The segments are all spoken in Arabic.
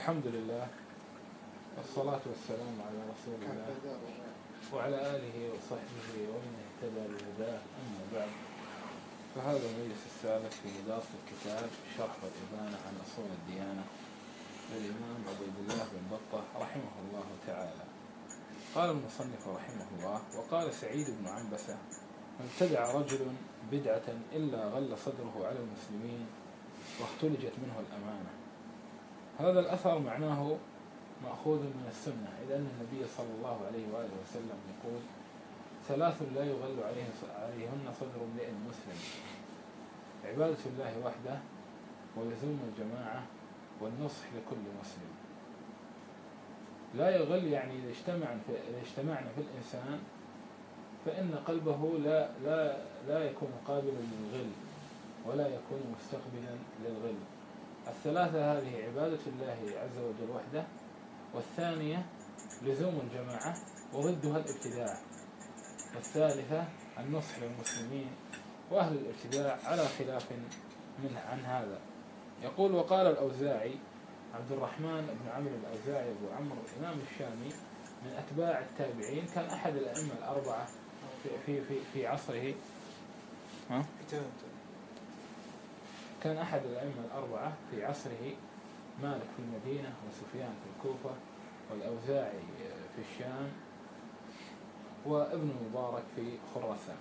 الحمد لله والصلاة والسلام على رسول الله وعلى آله وصحبه ومن اهتدى بهداه. أما بعد، فهذا المجلس الثالث في دراسة الكتاب شرح الإبانة عن أصول الديانة للإمام عبيد الله بن بطة رحمه الله تعالى. قال المصنف رحمه الله: وقال سعيد بن عنبسة: من ابتدع رجل بدعة إلا غل صدره على المسلمين واختلجت منه الأمانة. هذا الأثر معناه مأخوذ من السنة، إذ أن النبي صلى الله عليه وآله وسلم يقول: ثلاث لا يغل عليهن صدر امرئ مسلم: عبادة الله وحده، ولزوم الجماعة، والنصح لكل مسلم. لا يغل يعني إذا اجتمعنا في الإنسان فإن قلبه لا يكون قابلا للغل ولا يكون مستقبلا للغل. الثلاثة هذه عبادة الله عز وجل وحده، والثانية لزوم الجماعة وضدها الابتداع، والثالثة النصح للمسلمين، وأهل الابتداع على خلاف عن هذا. يقول: وقال الأوزاعي عبد الرحمن بن عمرو الأوزاعي أبو عمرو الإمام الشامي من أتباع التابعين، كان أحد الأئمة الأربعة في عصره. كان أحد الأئمة الأربعة في عصره مالك في المدينة، وسفيان في الكوفة، والأوزاعي في الشام، وابن مبارك في خراسان.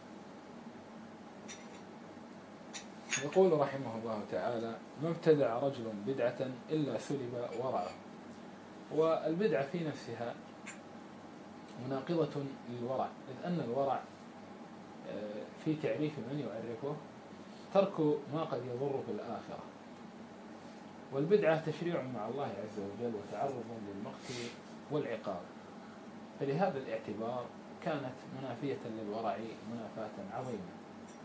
يقول رحمه الله تعالى: ما ابتدع رجل بدعة إلا سلب ورعه. والبدعة في نفسها مناقضة للورع، إذ أن الورع في تعريف من يعرفه ترك ما قد يضر في الآخرة، والبدعة تشريع مع الله عز وجل وتعرض للمقت والعقاب، فلهذا الاعتبار كانت منافية للورع منافاة عظيمة.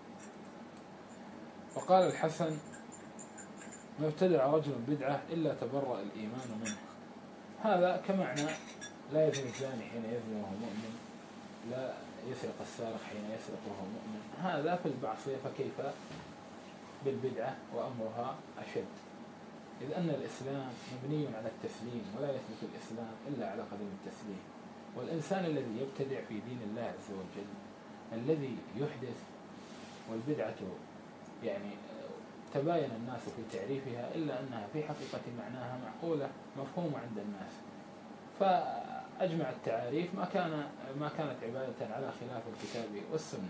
وقال الحسن: ما ابتدع رجل بدعة إلا تبرأ الإيمان منه. هذا كمعنى لا يزني الزاني حين يزني وهو مؤمن، لا يسرق السارق حين يسرق وهو مؤمن. هذا في المعصية، فكيف بالبدعة وأمرها أشد، إذ أن الإسلام مبني على التسليم، ولا يثبت الإسلام إلا على قدم التسليم. والإنسان الذي يبتدع في دين الله عز وجل، الذي يحدث، والبدعة يعني تباين الناس في تعريفها، إلا أنها في حقيقة معناها معقولة مفهومة عند الناس، فأجمع التعاريف ما كانت عبادة على خلاف الكتاب والسنة.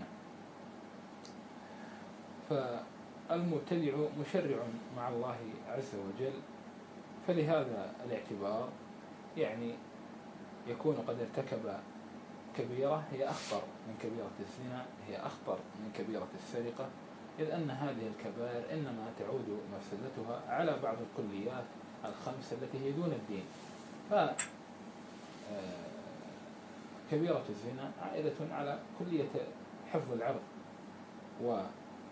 فالمبتدع مشرع مع الله عز وجل، فلهذا الاعتبار يعني يكون قد ارتكب كبيرة هي أخطر من كبيرة الزنا، هي أخطر من كبيرة السرقة، إذ أن هذه الكبائر إنما تعود مفسدتها على بعض الكليات الخمس التي هي دون الدين. فكبيرة الزنا عائدة على كلية حفظ العرض، ومثلا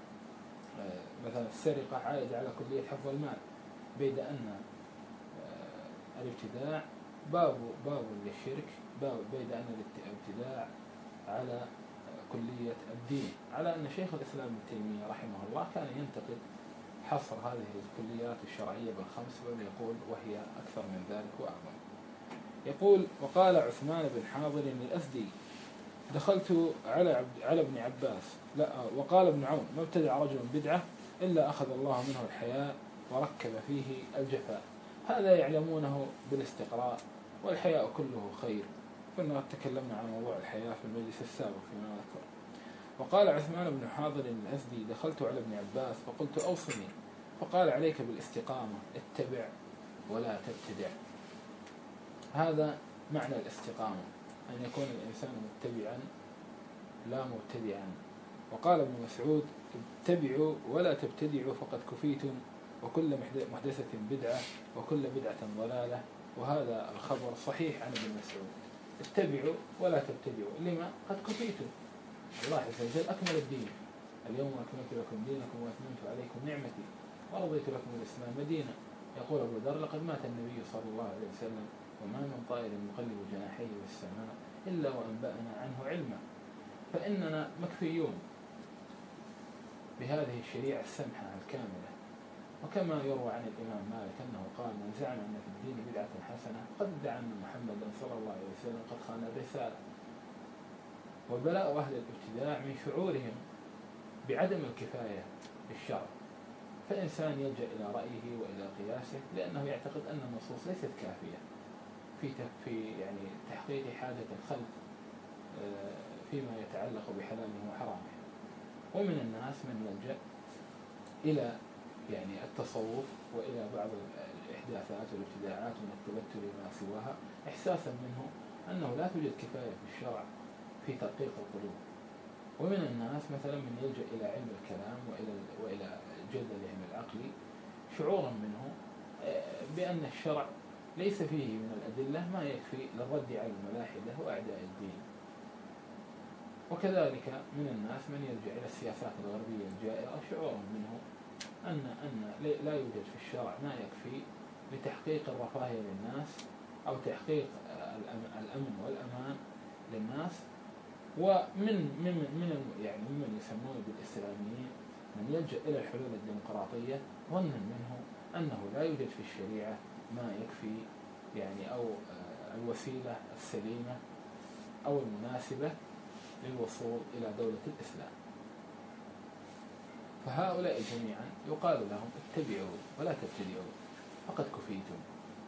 السرقة عائدة على كلية حفظ المال، بيد أن الابتداع باب للشرك، بيد أن الابتداع على كلية الدين، على أن شيخ الإسلام ابن تيمية رحمه الله كان ينتقد حصر هذه الكليات الشرعية بالخمس، بل يقول وهي أكثر من ذلك وأعظم. يقول: وقال عثمان بن حاضر الأسدي: دخلت على ابن عباس. وقال ابن عون: ما ابتدع رجل بدعة إلا أخذ الله منه الحياء وركب فيه الجفاء. هذا يعلمونه بالاستقراء، والحياء كله خير، كنا تكلمنا عن موضوع الحياء في المجلس السابق فيما أذكر. وقال عثمان بن حاضر الأسدي: دخلت على ابن عباس فقلت: أوصني. فقال: عليك بالاستقامة، اتبع ولا تبتدع. هذا معنى الاستقامة، أن يكون الإنسان متبعا لا مبتدعا. وقال ابن مسعود: اتبعوا ولا تبتدعوا فقد كفيتم، وكل محدثة بدعة، وكل بدعة ضلالة. وهذا الخبر صحيح عن ابن مسعود: اتبعوا ولا تبتدعوا. لما؟ قد كفيتم. الله عز وجل أكمل الدين: اليوم أكملت لكم دينكم وأتممت عليكم نعمتي ورضيت لكم الإسلام دينا. يقول أبو ذر: لقد مات النبي صلى الله عليه وسلم، وما من طائر يقلب جناحيه في السماء إلا وأنبأنا عنه علما. فإننا مكفيون بهذه الشريعة السمحة الكاملة، وكما يروى عن الإمام مالك أنه قال: من زعم أن في الدين بدعة حسنة قد ادعى أن محمدا صلى الله عليه وسلم قد خان الرسالة. وبلاء أهل الابتداع من شعورهم بعدم الكفاية بالشرع، فإنسان يلجأ إلى رأيه وإلى قياسه لأنه يعتقد أن النصوص ليست كافية في يعني تحقيق حاجة الخلق فيما يتعلق بحلاله وحرامه. ومن الناس من يلجأ إلى يعني التصوف وإلى بعض الإحداثات والابتداعات من التبتل ما سواها، إحساسا منه أنه لا توجد كفاية في الشرع في تدقيق القلوب. ومن الناس مثلا من يلجأ إلى علم الكلام وإلى جلد العلم العقلي شعورا منه بأن الشرع ليس فيه من الأدلة ما يكفي للرد على الملاحدة وأعداء الدين. وكذلك من الناس من يلجأ إلى السياسات الغربية الجائرة شعورا منه أن لا يوجد في الشرع ما يكفي لتحقيق الرفاهية للناس أو تحقيق الأمن والأمان للناس. ممن يسمون بالإسلاميين من يلجأ إلى الحلول الديمقراطية ظنا منه أنه لا يوجد في الشريعة ما يكفي يعني أو الوسيلة السليمة أو المناسبة للوصول إلى دولة الإسلام. فهؤلاء جميعا يقال لهم اتبعوا ولا تبتدعوا فقد كفيتم.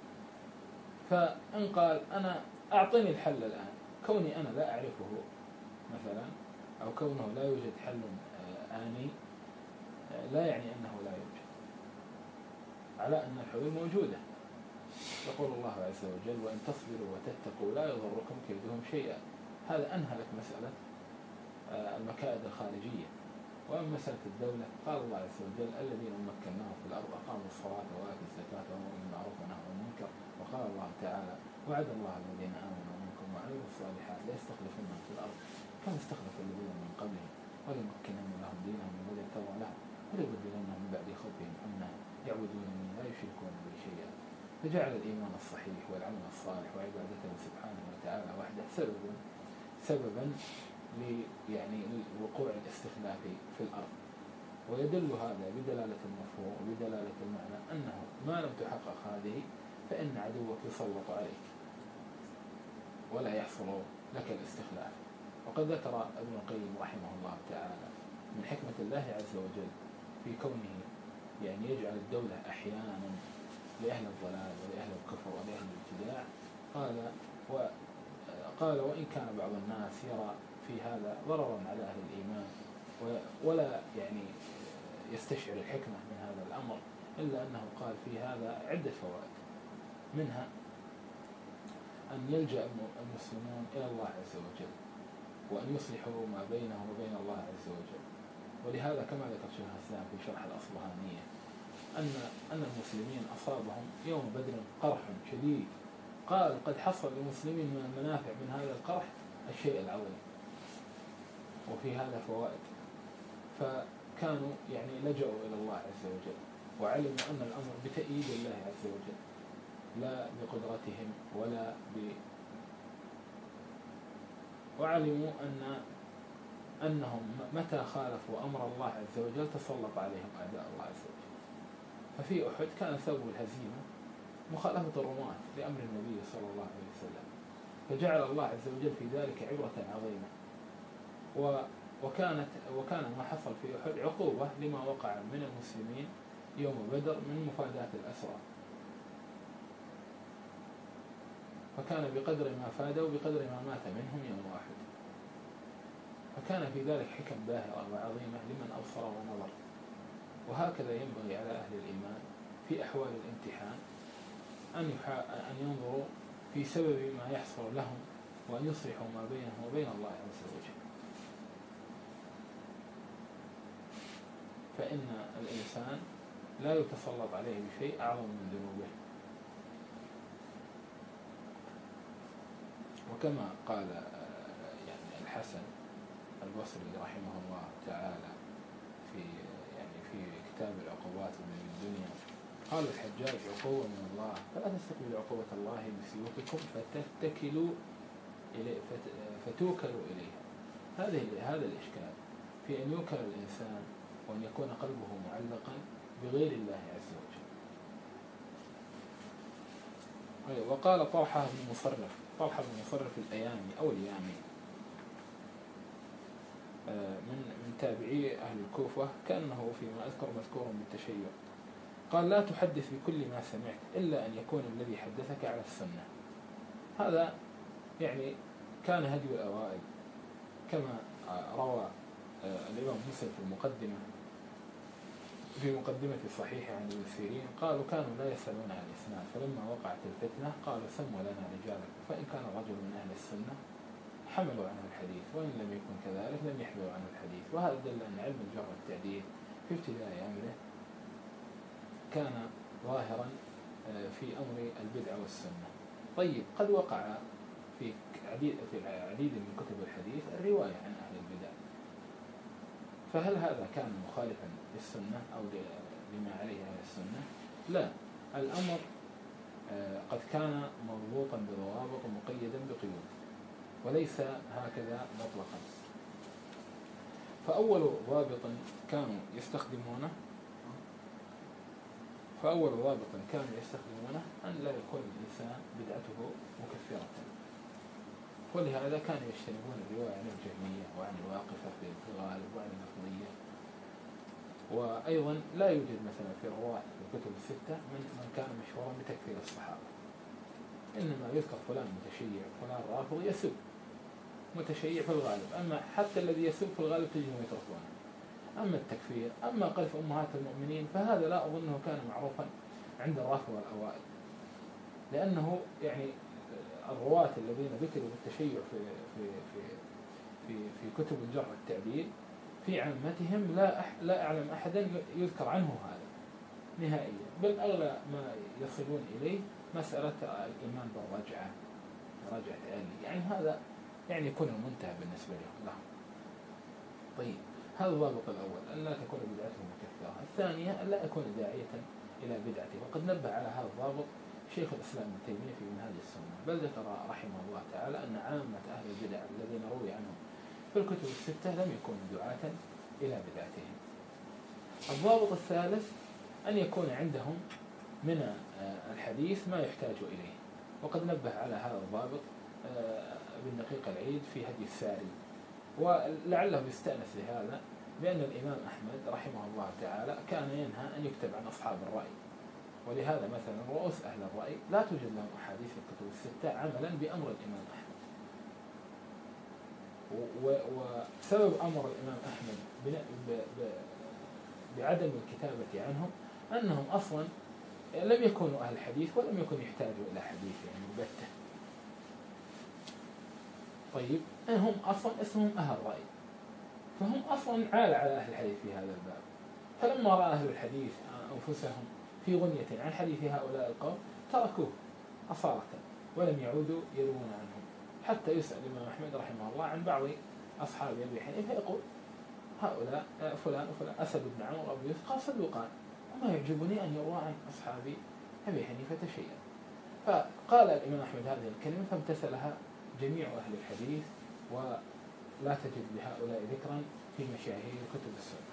فإن قال أنا أعطني الحل الآن، كوني أنا لا أعرفه مثلا أو كونه لا يوجد حل آني لا يعني أنه لا يوجد، على أن الحلول موجودة. يقول الله عز وجل: وإن تصبروا وتتقوا لا يضركم كيدهم شيئا. هذا أنهى لك مسألة المكائد الخارجية. وأما مسألة الدولة قال الله عز وجل: الذين مكناهم في الأرض أقاموا الصلاة وآتوا الزكاة وأمروا بالمعروف ونهوا عن المنكر. وقال الله تعالى: وعد الله الذين آمنوا منكم وعملوا الصالحات ليستخلفنهم في الأرض كما استخلف الذين من قبلهم وليمكنن لهم دينهم الذي ارتضى لهم وليبدلنهم من بعد خوفهم أمنا يعبدونني لا يشركون بي شيئا. فجعل الإيمان الصحيح والعمل الصالح وعبادته سبحانه وتعالى وحده سببا يعني لوقوع الاستخلاف في الأرض. ويدل هذا بدلالة المفهوم وبدلالة المعنى أنه ما لم تحقق هذه فإن عدوك يسلط عليك ولا يحصل لك الاستخلاف. وقد ذكر ابن القيم رحمه الله تعالى من حكمة الله عز وجل في كونه يعني يجعل الدولة أحيانا لأهل الضلال ولأهل الكفر ولأهل الابتداع. قال: وإن كان بعض الناس يرى في هذا ضررا على أهل الإيمان ولا يعني يستشعر الحكمة من هذا الأمر، إلا أنه قال في هذا عدة فوائد، منها أن يلجأ المسلمون إلى الله عز وجل وأن يصلحوا ما بينهم وبين الله عز وجل. ولهذا كما ذكر شيخ الإسلام في شرح الأصبهانية أن المسلمين أصابهم يوم بدر قرح شديد، قال: قد حصل للمسلمين من المنافع من هذا القرح الشيء العظيم. وفي هذا فوائد. فكانوا يعني لجأوا إلى الله عز وجل وعلموا أن الأمر بتأييد الله عز وجل لا بقدرتهم وعلموا أنهم متى خالفوا أمر الله عز وجل تسلط عليهم أعداء الله عز وجل. ففي أحد كان سبب الهزيمة مخالفة الرماة لأمر النبي صلى الله عليه وسلم، فجعل الله عز وجل في ذلك عبرة عظيمة. وكان ما حصل في أحد عقوبة لما وقع من المسلمين يوم بدر من مفاداة الأسرى، فكان بقدر ما فادوا بقدر ما مات منهم يوم واحد. فكان في ذلك حكم باهرة وعظيمة لمن أبصر ونظر. وهكذا ينبغي على أهل الإيمان في أحوال الامتحان أن ينظروا في سبب ما يحصل لهم وأن يصلحوا ما بينهم وبين الله عز وجل. فإن الإنسان لا يتسلط عليه بشيء أعظم من ذنوبه. وكما قال يعني الحسن البصري رحمه الله تعالى في كتاب العقوبات من الدنيا، قال الحجاج: عقوبة من الله فلا تستقبلوا عقوبة الله بسيوفكم فتوكلوا إليها. هذا الإشكال في أن يوكل الإنسان وأن يكون قلبه معلقا بغير الله عز وجل. وقال طلحة بن مصرف الأيامي أو اليامي من تابعي أهل الكوفة، كأنه فيما أذكر مذكور بالتشيع، قال: لا تحدث بكل ما سمعت إلا أن يكون الذي حدثك على السنة. هذا يعني كان هدي الأوائل، كما روى الإمام مسلم في مقدمة الصحيح عن ابن سيرين، قالوا: كانوا لا يسألون عن الإسناد، فلما وقعت الفتنة قالوا: سموا لنا رجالا، فإن كان رجل من أهل السنة حملوا عنه الحديث، وإن لم يكن كذلك لم يحملوا عنه الحديث. وهذا دل أن علم الجرح والتعديل في ابتداء أمره كان ظاهرا في أمر البدعة والسنة. طيب، قد وقع في العديد من كتب الحديث الرواية عن أهل البدع، فهل هذا كان مخالفا للسنة أو لما عليه أهل السنة؟ لا، الأمر قد كان مربوطا بضوابط ومقيدا بقيود، وليس هكذا مطلقا. فأول ضابط كانوا يستخدمونه أن لا يكون الإنسان بدعته مكفرة، ولهذا كانوا يجتنبون الرواية عن الجهمية وعن الواقفة في الغالب وعن النقضية. وأيضا لا يوجد مثلا في رواة الكتب الستة من كان مشهورا بتكفير الصحابة، إنما يذكر فلان متشيع فلان رافض يسب متشيع في الغالب، أما حتى الذي يسب في الغالب تجدهم يتركونه. أما التكفير، أما قذف أمهات المؤمنين، فهذا لا أظنه كان معروفا عند الرافضة الأوائل، لأنه يعني الرواة الذين ذكروا بالتشيع في كتب الجرح والتعديل في عامتهم لا أعلم أحدا يذكر عنه هذا نهائيا، بل أغلى ما يصلون إليه مسألة الإيمان بالرجعة، رجعة آلي، يعني هذا يعني يكون المنتهى بالنسبة لهم. طيب، هذا الضابط الأول، أن لا تكون بدعته مكفرة. الثانية، أن لا يكون داعية إلى بدعته، وقد نبه على هذا الضابط شيخ الإسلام ابن تيمية في منهاج السنة، بل ذكر رحمه الله تعالى أن عامة أهل البدع الذين روي عنهم في الكتب الستة لم يكونوا دعاة إلى بدعتهم. الضابط الثالث، أن يكون عندهم من الحديث ما يحتاج إليه، وقد نبه على هذا الضابط ابن دقيق العيد في هدي الساري، ولعله يستأنس لهذا بأن الإمام أحمد رحمه الله تعالى كان ينهى أن يكتب عن أصحاب الرأي، ولهذا مثلا رؤوس أهل الرأي لا توجد لهم أحاديث في الكتب الستة عملا بأمر الإمام أحمد. وسبب أمر الإمام أحمد بعدم الكتابة عنهم أنهم أصلا لم يكونوا أهل الحديث ولم يكونوا يحتاجوا إلى حديث يعني البتة. طيب، هم أصلا اسمهم أهل الرأي، فهم أصلا عال على أهل الحديث في هذا الباب، فلما رأى أهل الحديث أنفسهم في غنية عن حديث هؤلاء القوم تركوه أصالة ولم يعودوا يروون عنهم، حتى يسأل الإمام أحمد رحمه الله عن بعض أصحاب أبي حنيفة يقول: هؤلاء فلان وفلان أسد بن عمرو أبو يوسف قال صدوقان، وما يعجبني أن يروى عن أصحاب أبي حنيفة شيئا. فقال الإمام أحمد هذه الكلمة فامتثلها جميع أهل الحديث، ولا تجد لهؤلاء ذكرا في مشاهير كتب السنة.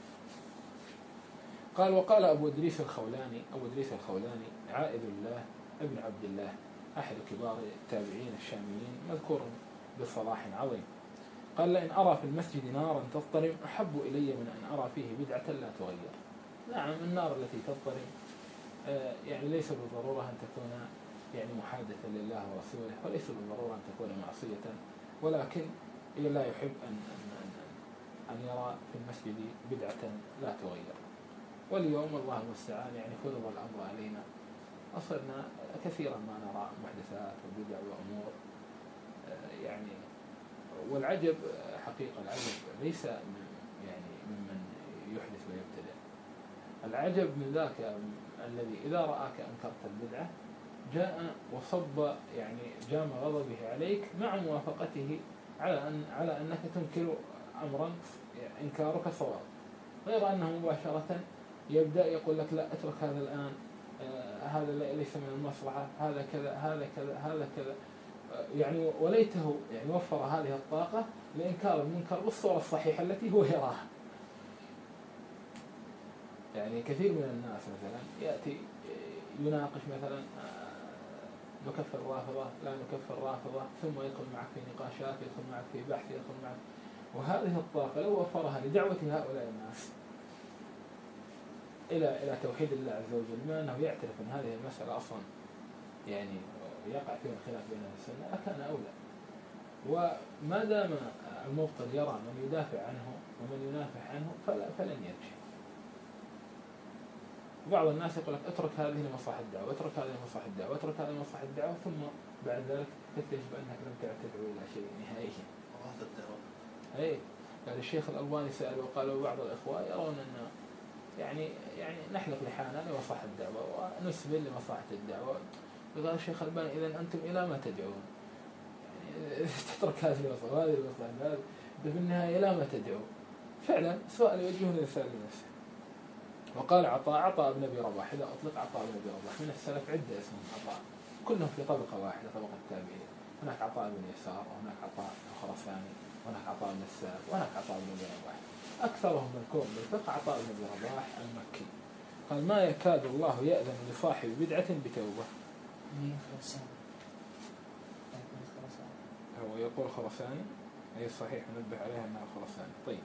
قال: وقال أبو إدريس الخولاني عائذ الله ابن عبد الله أحد كبار التابعين الشاميين مذكور بصلاح عظيم، قال: لئن أرى في المسجد نارا تضطرم أحب إلي من أن أرى فيه بدعة لا تغير. نعم، النار التي تضطرم يعني ليس بالضرورة أن تكون يعني محادثة لله ورسوله، وليس بالضرورة أن تكون معصية، ولكن لا يحب أن يرى في المسجد بدعة لا تغير. واليوم الله المستعان يعني فرض الأمر علينا، أصرنا كثيرا ما نرى محدثات وبدع وأمور يعني. والعجب حقيقة العجب ليس يعني ممن يحدث ويبتدع، العجب من ذاك الذي إذا رآك أنكرت البدعة جاء وصب يعني جام غضبه عليك مع موافقته على أنك تنكر أمرا إنكارك صواب، غير أنه مباشرة يبدأ يقول لك: لا، اترك هذا الآن، هذا ليس من المصلحة، هذا كذا هذا كذا هذا كذا، يعني وليته يعني وفر هذه الطاقة لإنكار المنكر بالصورة الصحيحة التي هو يراها. يعني كثير من الناس مثلا يأتي يناقش مثلا نكفر الرافضة لا نكفر الرافضة، ثم يدخل معك في نقاشات، يدخل معك في بحث، يدخل معك. وهذه الطاقة لو وفرها لدعوة هؤلاء الناس إلى توحيد الله عز وجل، بما أنه يعترف أن هذه المسألة أصلا يعني يقع فيها الخلاف بين أهل السنة، لكان أولى. وما دام المبطل يرى من يدافع عنه ومن ينافح عنه فلن يرجع. بعض الناس يقول لك اترك هذه لمصلحة الدعوة، اترك هذه لمصلحة الدعوة، اترك هذه لمصلحة الدعوة، ثم بعد ذلك تكتشف أنك لم تعد تدعو إلى شيء نهائيا. وهذا الدعوة. أي يعني الشيخ الألباني سأل وقالوا بعض الإخوة يرون أن يعني نحلق لحانا لمصلحة الدعوة ونسبل لمصلحة الدعوة. قال الشيخ الألباني إذا أنتم إلى ما تدعون؟ يعني تترك هذه المصلحة وهذه المصلحة، هذه في النهاية إلى ما تدعو؟ فعلا سؤال يوجهه الإنسان لنفسه. وقال عطاء بن أبي رباح، إذا أطلق عطاء بن أبي رباح من السلف عدة اسمهم عطاء، كلهم في طبقة واحدة، طبقة التابعين. هناك عطاء بن يسار، وهناك عطاء الخراساني، وهناك عطاء بن السائب، وهناك عطاء بن أبي رباح. أكثرهم مذكور بالفقه عطاء بن أبي رباح المكي. قال ما يكاد الله يأذن لصاحب بدعة بتوبة. هو يقول خراساني، أي صحيح ننبه عليها أنها خراساني. طيب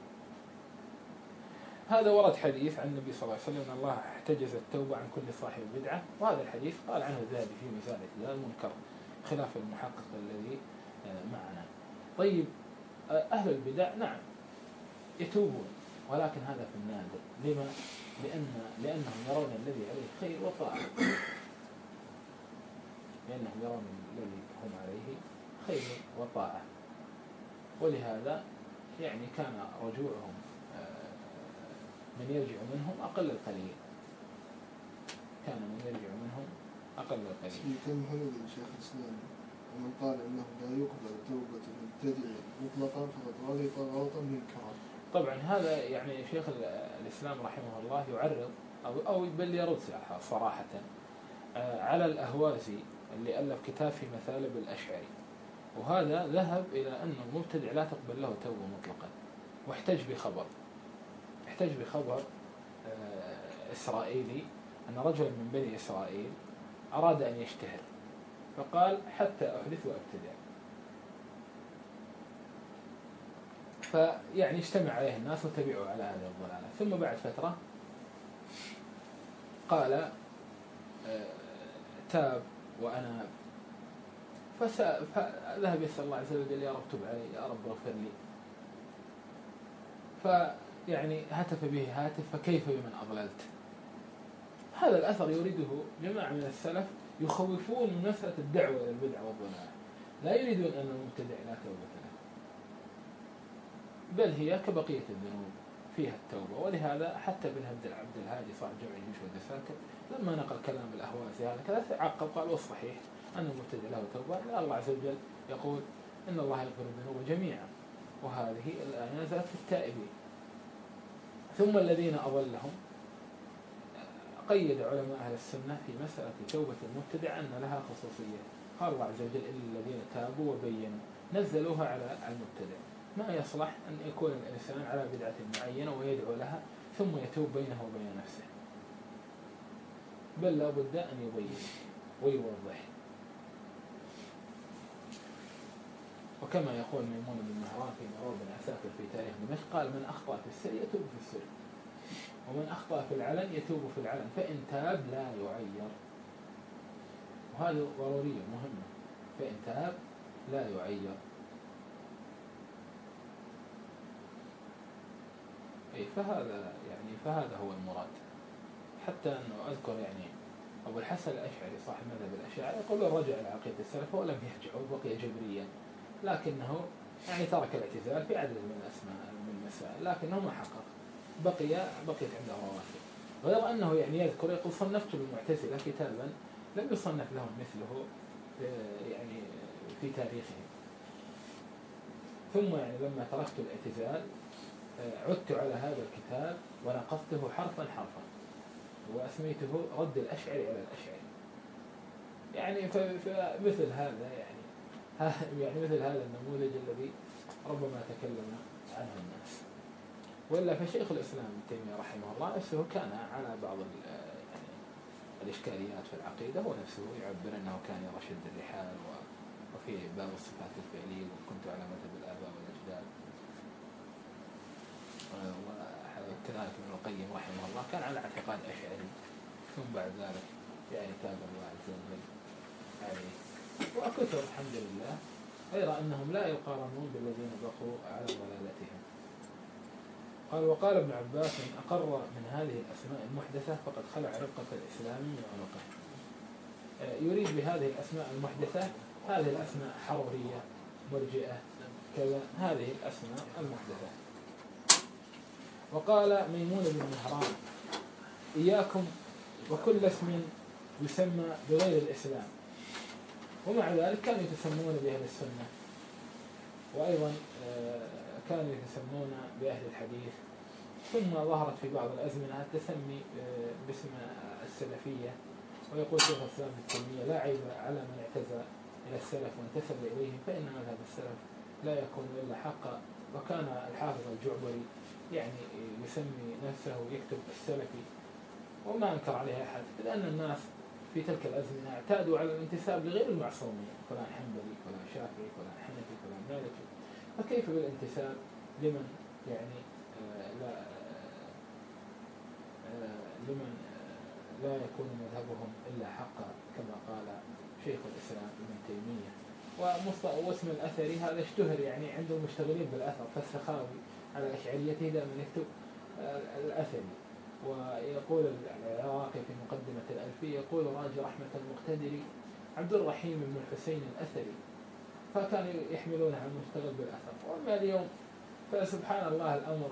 هذا ورد حديث عن النبي صلى الله عليه وسلم أن الله احتجز التوبة عن كل صاحب بدعة، وهذا الحديث قال عنه الذهبي في ميزان الاعتدال المنكر خلاف المحقق الذي معنا. طيب أهل البدع نعم يتوبون، ولكن هذا في النادر. لما؟ لأنهم يرون الذي عليه خير وطاعة، لأنهم يرون الذي هم عليه خير وطاعة. ولهذا يعني كان رجوعهم من يرجع منهم أقل القليل، كان من يرجع منهم أقل القليل. كان محمد الشيخ الإسلام ومن قال إنه لا يقبل توبة المبتدع مطلقا فقد غلط غلطا منكرا. طبعا هذا يعني شيخ الإسلام رحمه الله يعرض أو بل يرد صراحة على الأهوازي اللي ألف كتاب في مثالب الأشعري، وهذا ذهب إلى أن المبتدع لا تقبل له توبة مطلقا، واحتج بخبر إسرائيلي أن رجلا من بني إسرائيل أراد أن يشتهر، فقال حتى أحدث وأبتدع. فيعني اجتمع عليه الناس وتبعوا على هذه الضلالة. ثم بعد فترة قال تاب وأناب، فذهب يسأل الله عز وجل يا رب تب علي، يا رب اغفر لي. فيعني هتف به هاتف فكيف بمن أضللت. هذا الأثر يريده جماعة من السلف يخوفون من مسألة الدعوة إلى البدع والضلال، لا يريدون أن المبتدع لا توبة له، بل هي كبقية الذنوب فيها التوبة. ولهذا حتى بن عبد الهادي صاحب جمع الجيوش والدساكر لما نقل كلام الأهواز هذا كذا عقب قال والصحيح أن المبتدع له توبة، لأن الله عز وجل يقول إن الله يغفر الذنوب جميعا، وهذه الآية نزلت في التائبين. ثم الذين أضلهم قيد علماء أهل السنة في مسألة توبة المبتدع أن لها خصوصية. قال الله عز وجل إلا الذين تابوا وبينوا، نزلوها على المبتدع. ما يصلح أن يكون الإنسان على بدعة معينة ويدعو لها ثم يتوب بينه وبين نفسه، بل لا بد أن يبين ويوضح. وكما يقول ميمون بن مهران في مرور بن عساكر في تاريخ دمشق قال من أخطأ في السر يتوب في السر، ومن أخطأ في العلن يتوب في العلن، فإن تاب لا يعير. وهذه ضرورية مهمة، فإن تاب لا يعير. فهذا هو المراد. حتى أنه أذكر يعني أبو الحسن الأشعري صاحب مذهب الأشاعرة يقول رجع إلى عقيدة السلف ولم يرجع وبقي جبريا، لكنه يعني ترك الاعتزال في عدد من الأسماء من المسائل، لكنه ما حقق، بقيت عنده رواسب. غير أنه يعني يذكر يقول صنفت للمعتزلة كتابا لم يصنف لهم مثله يعني في تاريخهم. ثم يعني لما تركت الاعتزال عدت على هذا الكتاب ونقصته حرفا وأسميته رد الأشعري على الأشعري. يعني فمثل هذا يعني مثل هذا النموذج الذي ربما تكلم عنه الناس. ولا فشيخ الإسلام ابن تيمية رحمه الله نفسه كان على بعض يعني الإشكاليات في العقيدة، هو نفسه يعبر أنه كان يرى شد الرحال وفي باب الصفات الفعلية وكنت على مذهب الآباء والأجداد. وكذلك ابن القيم رحمه الله كان على اعتقاد أشعري، ثم بعد ذلك يعني تاب الله عز وجل عليه وكثر الحمد لله، غير أنهم لا يقارنون بالذين بقوا على ضلالتهم. قال وقال ابن عباس من أقر من هذه الأسماء المحدثة فقد خلع رقة الإسلام من عنقه. يريد بهذه الأسماء المحدثة هذه الأسماء حرورية مرجئة كذا، هذه الأسماء المحدثة. وقال ميمون بن مهران إياكم وكل اسم يسمى بغير الإسلام، ومع ذلك كانوا يتسمون بأهل السنة، وأيضا كانوا يتسمون بأهل الحديث، ثم ظهرت في بعض الأزمنة التسمي باسم السلفية. ويقول شيخ الإسلام ابن تيمية لا عيب على من اعتزى إلى السلف وانتسب إليهم فإن مذهب السلف لا يكون إلا حقا. وكان الحافظ الجعبري يعني يسمي نفسه يكتب السلفي، وما أنكر عليه أحد، لأن الناس في تلك الأزمنة اعتادوا على الانتساب لغير المعصومين، فلان حنبلي فلان شافعي فلان حنفي فلان مالكي، فكيف بالانتساب لمن يعني لا يكون مذهبهم إلا حقا كما قال شيخ الإسلام ابن تيمية. واسم الأثري هذا اشتهر يعني عند المشتغلين بالأثر، فالسخاوي على أشعريته دائما يكتب الأثري. ويقول العراقي في مقدمة الألفية يقول راجي رحمة المقتدر عبد الرحيم بن الحسين الأثري، فكانوا يحملون على المشتغل بالأثر. وأما اليوم فسبحان الله الأمر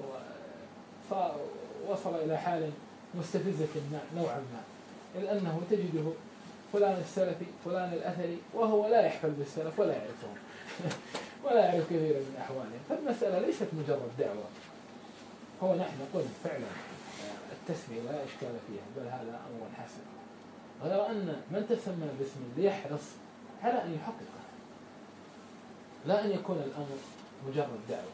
وصل إلى حال مستفزة نوعا ما، إذ أنه تجده فلان السلفي فلان الأثري وهو لا يحفل بالسلف ولا يعرفهم ولا يعرف كثيرا من أحوالهم. فالمسألة ليست مجرد دعوة، هو نحن قلنا فعلا التسمية لا إشكال فيها، بل هذا أمر حسن، غير أن من تسمى باسم ليحرص على أن يحققه، لا أن يكون الأمر مجرد دعوة.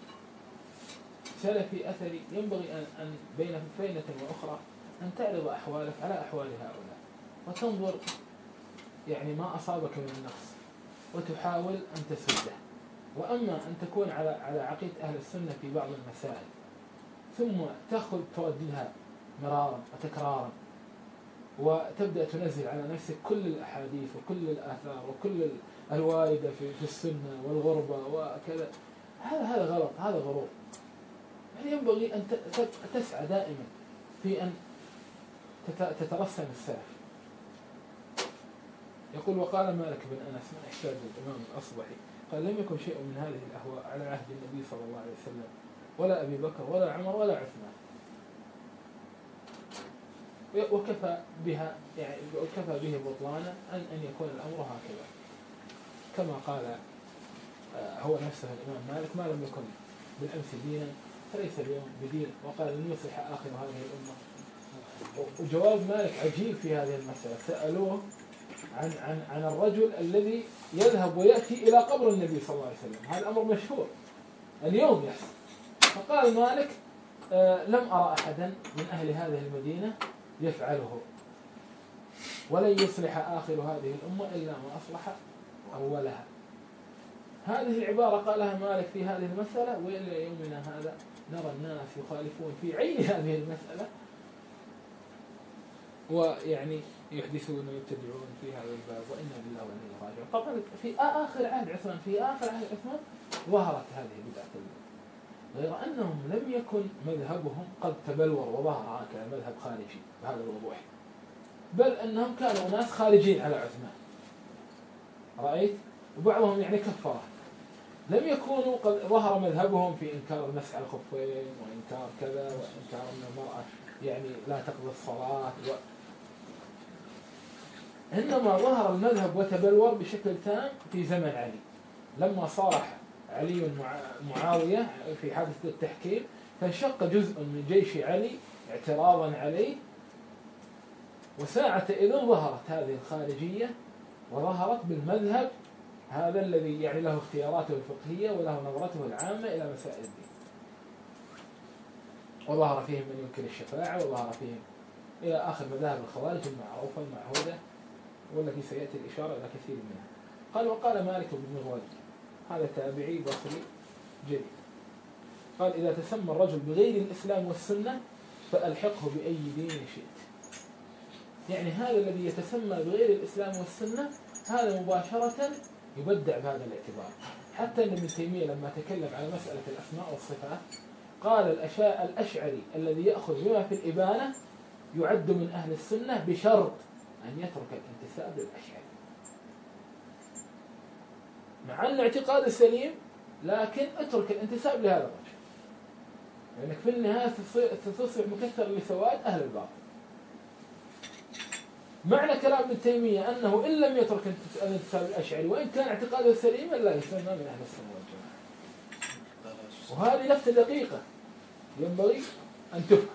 سلفي أثري ينبغي أن بين فينة وأخرى أن تعرض أحوالك على أحوال هؤلاء وتنظر يعني ما أصابك من النقص وتحاول أن تسده. وأما أن تكون على عقيدة أهل السنة في بعض المسائل ثم تأخذ ترددها مرارا وتكرارا وتبدأ تنزل على نفسك كل الأحاديث وكل الآثار وكل الواردة في السنة والغربة وكذا، هذا غلط، هذا غرور. يعني ينبغي أن تسعى دائما في أن تترسم السلف. يقول وقال مالك بن أنس من إحساد الإمام الأصبحي قال لم يكن شيء من هذه الأهواء على عهد النبي صلى الله عليه وسلم ولا أبي بكر ولا عمر ولا عثمان، وكفى به بطلانا أن يكون الأمر هكذا، كما قال هو نفسه الإمام مالك ما لم يكن بالأمس دينا فليس اليوم بدين، وقال لن يصلح آخر هذه الأمة. وجواب مالك عجيب في هذه المسألة، سألوه عن الرجل الذي يذهب ويأتي إلى قبر النبي صلى الله عليه وسلم، هذا الأمر مشهور اليوم يحصل. فقال مالك لم أرى أحدا من أهل هذه المدينة يفعله، ولن يصلح آخر هذه الأمة إلا ما أصلح أولها. هذه العبارة قالها مالك في هذه المسألة، وإلى يومنا هذا نرى الناس يخالفون في عين هذه المسألة، ويعني يحدثون ويبتدعون في هذا الباب، وإنا لله وإنا إليه راجعون. طبعا في آخر عهد عثمان ظهرت هذه بدعة، غير أنهم لم يكن مذهبهم قد تبلور وظهر هكذا مذهب خارجي بهذا الوضوح، بل أنهم كانوا ناس خارجين على عثمان، رأيت؟ وبعضهم يعني كفره. لم يكونوا قد ظهر مذهبهم في إنكار المسح على الخفين وإنكار كذا وإنكار أن المرأة يعني لا تقضي الصلاة إنما ظهر المذهب وتبلور بشكل تام في زمن علي، لما صارح علي معاوية في حادثة التحكيم فانشق جزء من جيش علي اعتراضا عليه، وساعة إذن ظهرت هذه الخارجية وظهرت بالمذهب هذا الذي يعني له اختياراته الفقهية وله نظرته العامة إلى مسائل الدين. وظهر فيهم من ينكر الشفاعة، وظهر فيهم إلى آخر مذاهب الخوارج المعروفة المعهودة والتي سيأتي الإشارة إلى كثير منها. قال وقال مالك بن مغول، هذا تابعي بصري جليل، قال إذا تسمى الرجل بغير الإسلام والسنة فألحقه بأي دين شئت. يعني هذا الذي يتسمى بغير الإسلام والسنة هذا مباشرة يبدع بهذا الاعتبار. حتى أن ابن تيمية لما تكلم على مسألة الأسماء والصفات قال الأشعري الذي يأخذ بما في الإبانة يعد من أهل السنة بشرط أن يترك الانتساب للأشعري، مع أن اعتقاد سليم، لكن اترك الانتساب لهذا الرجل، لأنك في النهاية ستصبح مكثر لسواد أهل الباطل. معنى كلام ابن تيمية أنه إن لم يترك الانتساب للأشعري وإن كان اعتقاده سليما لا يسمى من أهل السنة والجماعة. وهذه لفتة دقيقة ينبغي أن تفهم.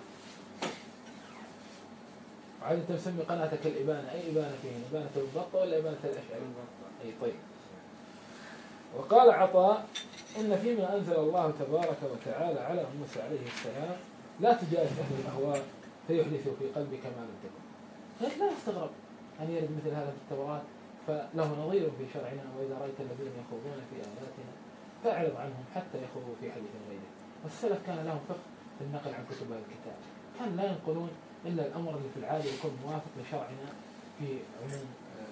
وعاد أنت مسمي قناتك الإبانة، أي إبانة فيها؟ إبانة البطة ولا إبانة الأشعري؟ أي طيب. وقال عطاء إن فيما أنزل الله تبارك وتعالى على موسى عليه السلام لا تجالس أهل الأهواء فيحدثوا في قلبك ما لم تكن. لا يستغرب أن يرد مثل هذا في التوراة، فله نظير في شرعنا وإذا رأيت الذين يخوضون في آياتنا فأعرض عنهم حتى يخوضوا في حديث غيره. والسلف كان لهم فقه في النقل عن كتب الكتاب، كان لا ينقلون إلا الأمر اللي في العادة يكون موافق لشرعنا في عموم.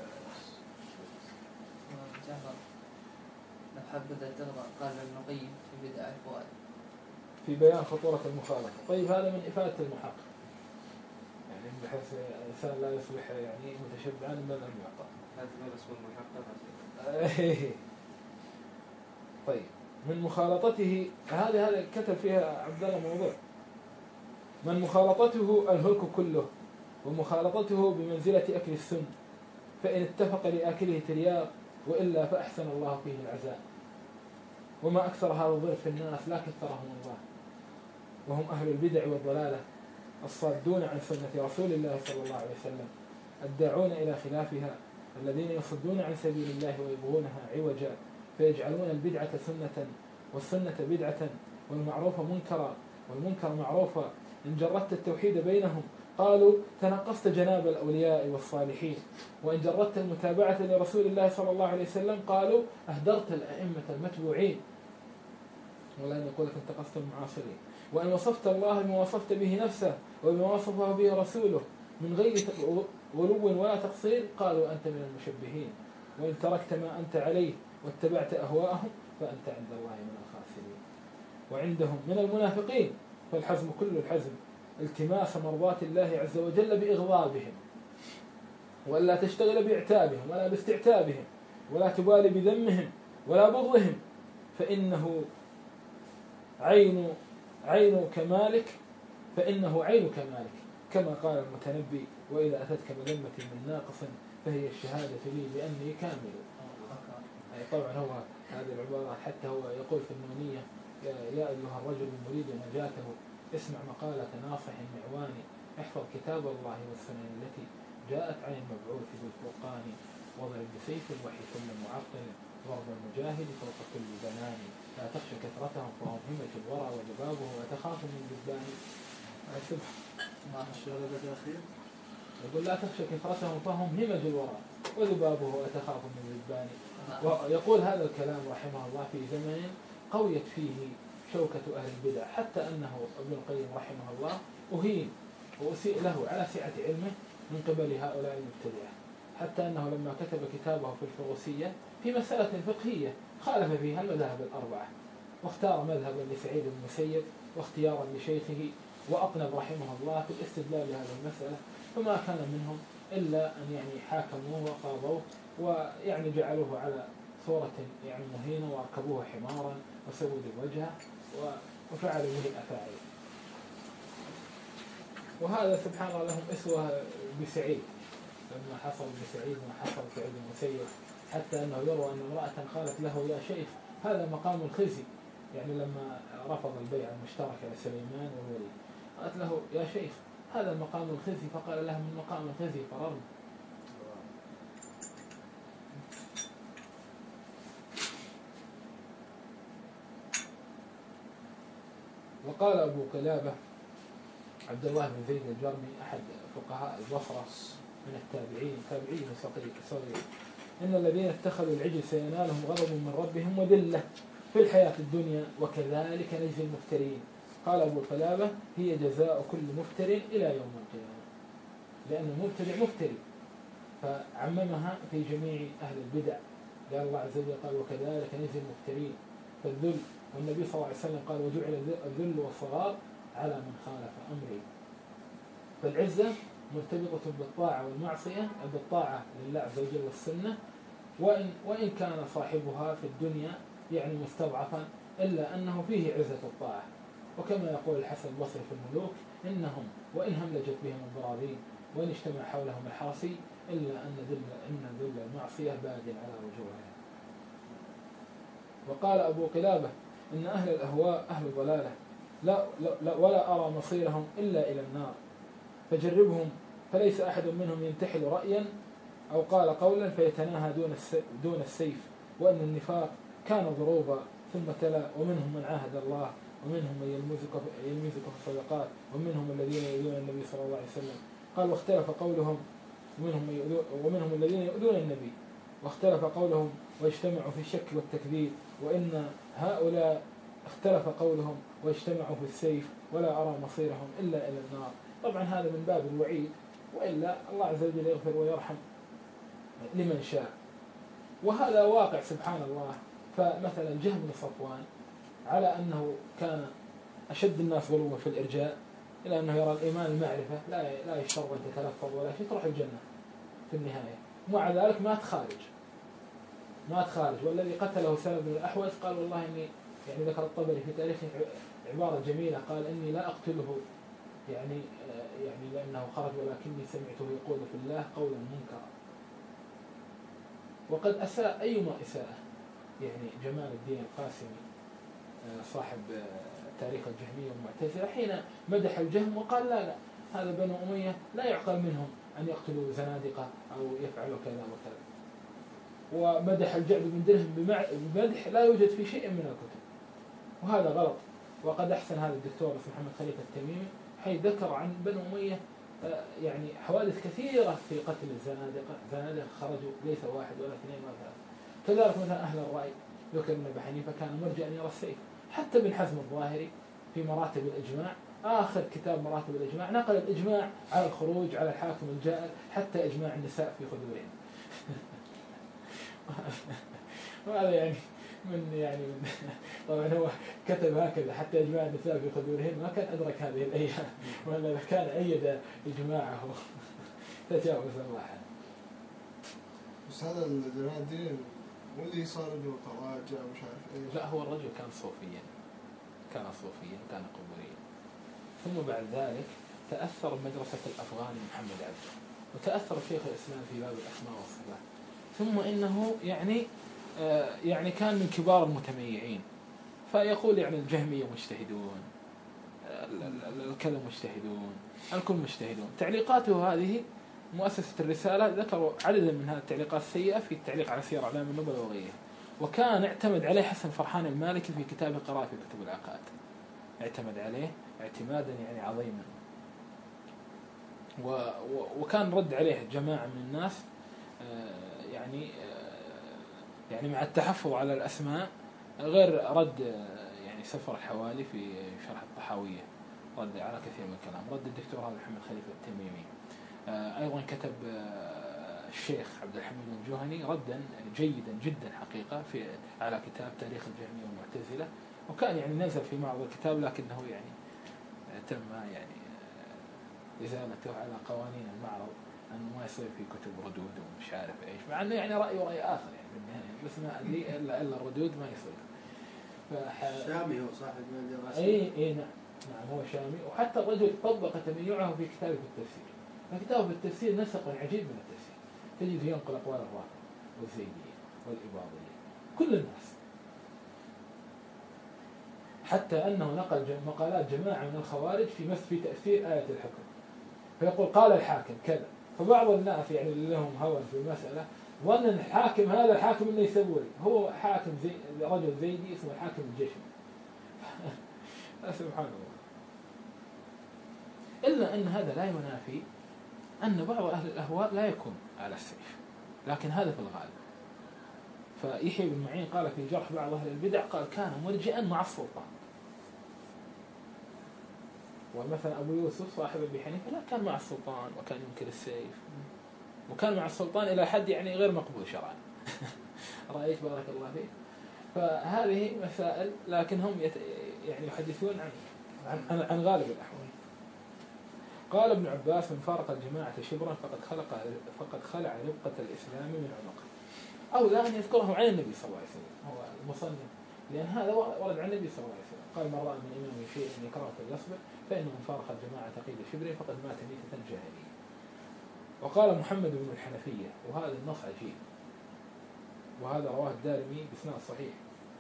لو حبذا تغضى قال ابن القيم في بدع الفوائد في بيان خطورة المخالفة. طيب هذا من إفادة المحقق، يعني بحيث الإنسان لا يصبح يعني متشبعا بما لم يعطى. هذا ما اسمه المحقق. طيب من مخالطته هذا كتب فيها عبد الله موضوع. من مخالطته الهلك كله، ومخالطته بمنزلة أكل السم، فإن اتفق لآكله ترياق وإلا فأحسن الله فيه العزاء. وما أكثر هذا الضرب في الناس لا كثرهم الله، وهم أهل البدع والضلالة الصادون عن سنة رسول الله صلى الله عليه وسلم، الداعون إلى خلافها، الذين يصدون عن سبيل الله ويبغونها عوجا، فيجعلون البدعة سنة والسنة بدعة والمعروف منكرا والمنكر معروفا. إن جردت التوحيد بينهم قالوا تنقصت جناب الأولياء والصالحين، وإن جردت المتابعة لرسول الله صلى الله عليه وسلم قالوا أهدرت الأئمة المتبوعين، ولا يقول لك انتقصت المعاصرين. وإن وصفت الله بما وصفت به نفسه وبما وصفه به رسوله من غير غلو ولا تقصير قالوا أنت من المشبهين. وإن تركت ما أنت عليه واتبعت أهواءهم فأنت عند الله من الخاسرين. وعندهم من المنافقين فالحزم كل الحزم التماس مرضات الله عز وجل بإغضابهم، ولا تشتغل باعتابهم ولا باستعتابهم، ولا تبالي بذمهم ولا بغضهم، فإنه عين كمالك كما قال المتنبي وإذا أتتك مذمة من ناقص فهي الشهادة لي بأني كامل. أي طبعا هو هذه العبارة حتى هو يقول في النونية يا أيها الرجل المريد نجاته اسمع مقالة ناصح معواني، احفظ كتاب الله والسنن التي جاءت عن المبعوث بالفرقان، واضرب بسيف الوحي كل معطل ضرب المجاهد فوق كل بنان، لا تخشى كثرتهم فهم همة الورى وجبابه وتخاف من جبان. يقول لا تخشى كثرتهم فهم همج الورى وذبابه وتخاف من جبان. ويقول هذا الكلام رحمه الله في زمن قويت فيه شوكة أهل البدع، حتى أنه ابن القيم رحمه الله أهين وأسيء له على سعة علمه من قبل هؤلاء المبتدعة، حتى أنه لما كتب كتابه في الفروسية في مسألة فقهية خالف فيها المذاهب الأربعة، واختار مذهبا لسعيد بن المسيب واختيارا لشيخه، وأطنب رحمه الله في الاستدلال لهذه المسألة، فما كان منهم إلا أن يعني حاكموه وقاضوه ويعني جعلوه على صورة يعني مهينة وأركبوه حمارا وسودوا وجهه وفعلوا به الأفاعيل. وهذا سبحان الله لهم أسوة بسعيد لما حصل بسعيد ما حصل سعيد المسيب، حتى أنه يروى أن امرأة قالت له يا شيخ هذا مقام الخزي، يعني لما رفض البيع المشترك لسليمان والوليد قالت له يا شيخ هذا مقام الخزي، فقال لها من مقام الخزي فررنا. وقال أبو قلابة عبد الله بن زيد الجرمي أحد فقهاء البصرة من التابعين صغير إن الذين اتخذوا العجل سينالهم غضب من ربهم وذلة في الحياة الدنيا وكذلك نجزي المفترين. قال أبو قلابة هي جزاء كل مفتر إلى يوم القيامة، لأن المبتدع مفتري، فعممها في جميع أهل البدع. قال الله عز وجل قال وكذلك نجزي المفترين فالذل، والنبي صلى الله عليه وسلم قال وجعل الذل والصغار على من خالف أمري. فالعزة مرتبطة بالطاعة والمعصية، بالطاعة لله عز وجل والسنة، وإن كان صاحبها في الدنيا يعني مستضعفا إلا أنه فيه عزة الطاعة. وكما يقول الحسن البصري في الملوك إنهم وإن هملجت بهم الضراذين وإن اجتمع حولهم الحرسي إلا أن ذل المعصية باد على وجوههم. وقال أبو قلابة إن أهل الأهواء أهل ضلالة لا ولا أرى مصيرهم إلا إلى النار، فجربهم فليس أحد منهم ينتحل رأيا أو قال قولا فيتناهى دون السيف، وأن النفاق كان ضروبا. ثم تلا ومنهم من عاهد الله ومنهم من يلمزك في الصدقات ومنهم الذين يؤذون النبي صلى الله عليه وسلم. قال واختلف قولهم ومنهم الذين يؤذون النبي واختلف قولهم واجتمعوا في الشك والتكذيب، وإن هؤلاء اختلف قولهم واجتمعوا في السيف ولا أرى مصيرهم إلا إلى النار. طبعا هذا من باب الوعيد، وإلا الله عز وجل يغفر ويرحم لمن شاء، وهذا واقع سبحان الله. فمثلا جهم بن صفوان على أنه كان أشد الناس غلوا في الإرجاء إلى أنه يرى الإيمان المعرفة لا يشترط أن تتلفظ ولا شيء تروح الجنة في النهاية، ومع ذلك مات خارج. والذي قتله سلمة بن الأحوص قال والله إني يعني ذكر الطبري في تاريخه عبارة جميلة قال إني لا أقتله يعني لأنه خرج ولكني سمعته يقول في الله قولا منكرا. وقد أساء أيما إساءة يعني جمال الدين القاسمي صاحب تاريخ الجهمية والمعتزلة حين مدح الجهم وقال لا هذا بنو أمية لا يعقل منهم أن يقتلوا زنادقة أو يفعلوا كذا وكذا. ومدح الجعد بن درهم بمدح لا يوجد في شيء من الكتب، وهذا غلط. وقد أحسن هذا الدكتور محمد خليفة التميمي حيث ذكر عن بنو أمية يعني حوادث كثيرة في قتل زنادقة خرجوا ليس واحد ولا اثنين ولا ثلاثة. كذلك مثلا أهل الرأي ذكر ابن أبي حنيفة كان مرجع أن يرى السيف. حتى ابن حزم الظاهري في مراتب الإجماع آخر كتاب مراتب الإجماع نقل الإجماع على الخروج على الحاكم الجائر حتى إجماع النساء في خدورهم. وهذا يعني من طبعا هو كتب هكذا حتى إجماع النساء في خدورهم، ما كان أدرك هذه الأيام، ولا كان أيد إجماعه تجاوز الله. بس هذا الدين واللي صار له تراجع مش عارف ايش. لا هو الرجل كان صوفيا كان قبوريا، ثم بعد ذلك تأثر بمدرسة الأفغاني محمد عبده، وتأثر شيخ الإسلام في باب الأسماء والصفات، ثم إنه يعني كان من كبار المتميعين، فيقول يعني الجهمية مجتهدون، الكذا مجتهدون، الكل مجتهدون. تعليقاته هذه مؤسسة الرسالة ذكروا عددا من هذه التعليقات السيئة في التعليق على سير أعلام النبلاء وغيره، وكان اعتمد عليه حسن فرحان المالكي في كتاب قراءة في كتب العقائد، اعتمد عليه اعتمادا يعني عظيما. وكان رد عليه جماعة من الناس يعني مع التحفظ على الأسماء، غير رد يعني سفر الحوالي في شرح الطحاوية رد على كثير من الكلام، رد الدكتور هذا محمد خليفة التميمي. أيضا كتب الشيخ عبد الحميد الجوهني ردا جيدا جدا حقيقة على كتاب تاريخ الجهمية والمعتزلة، وكان يعني نزل في معرض الكتاب لكنه يعني تم يعني إزالته على قوانين المعرض أنه ما يصير في كتب ردود ومش عارف إيش، مع أنه يعني رأي آخر يعني بالنهاية، بس ما أدري إلا الردود ما يصير. شامي هو صاحب نادي الرسول. إيه نعم هو شامي، وحتى الرجل طبق تميعه في كتابه في التفسير. فكتابه في التفسير نسق عجيب من التفسير، تجد ينقل أقوال الرافضة والزيدية والإباضية كل الناس، حتى أنه نقل مقالات جماعة من الخوارج في تأثير آية الحكم، فيقول قال الحاكم كذا، فبعض الناس يعني اللي لهم هوى في المسألة ظن أن الحاكم هذا الحاكم النيسابوري هو حاكم رجل زيدي اسمه الحاكم الجشمي. سبحان الله. إلا أن هذا لا ينافي أن بعض أهل الأهواء لا يكون على السيف، لكن هذا في الغالب. فيحيى بن معين قال في جرح بعض أهل البدع قال كان مرجئا مع السلطان. ومثلا أبو يوسف صاحب أبي حنيفة لا كان مع السلطان وكان ينكر السيف، وكان مع السلطان إلى حد يعني غير مقبول شرعا. رأيت بارك الله فيك. فهذه مسائل، لكن هم يعني يحدثون عن غالب الأحوال. قال ابن عباس: من فارق الجماعة شبرا فقد خلع ربقة الإسلام من عنقه. أو لا أن يذكره عن النبي صلى الله عليه وسلم هو المصنف، لأن هذا ورد عن النبي صلى الله عليه وسلم قال: من رأى من إمامه شيئا يكره فليصبر فإنه من فارق الجماعة قيد شبر فقد مات ميتة جاهلية. وقال محمد بن الحنفية، وهذا النص عجيب، وهذا رواه الدارمي بإسناد صحيح: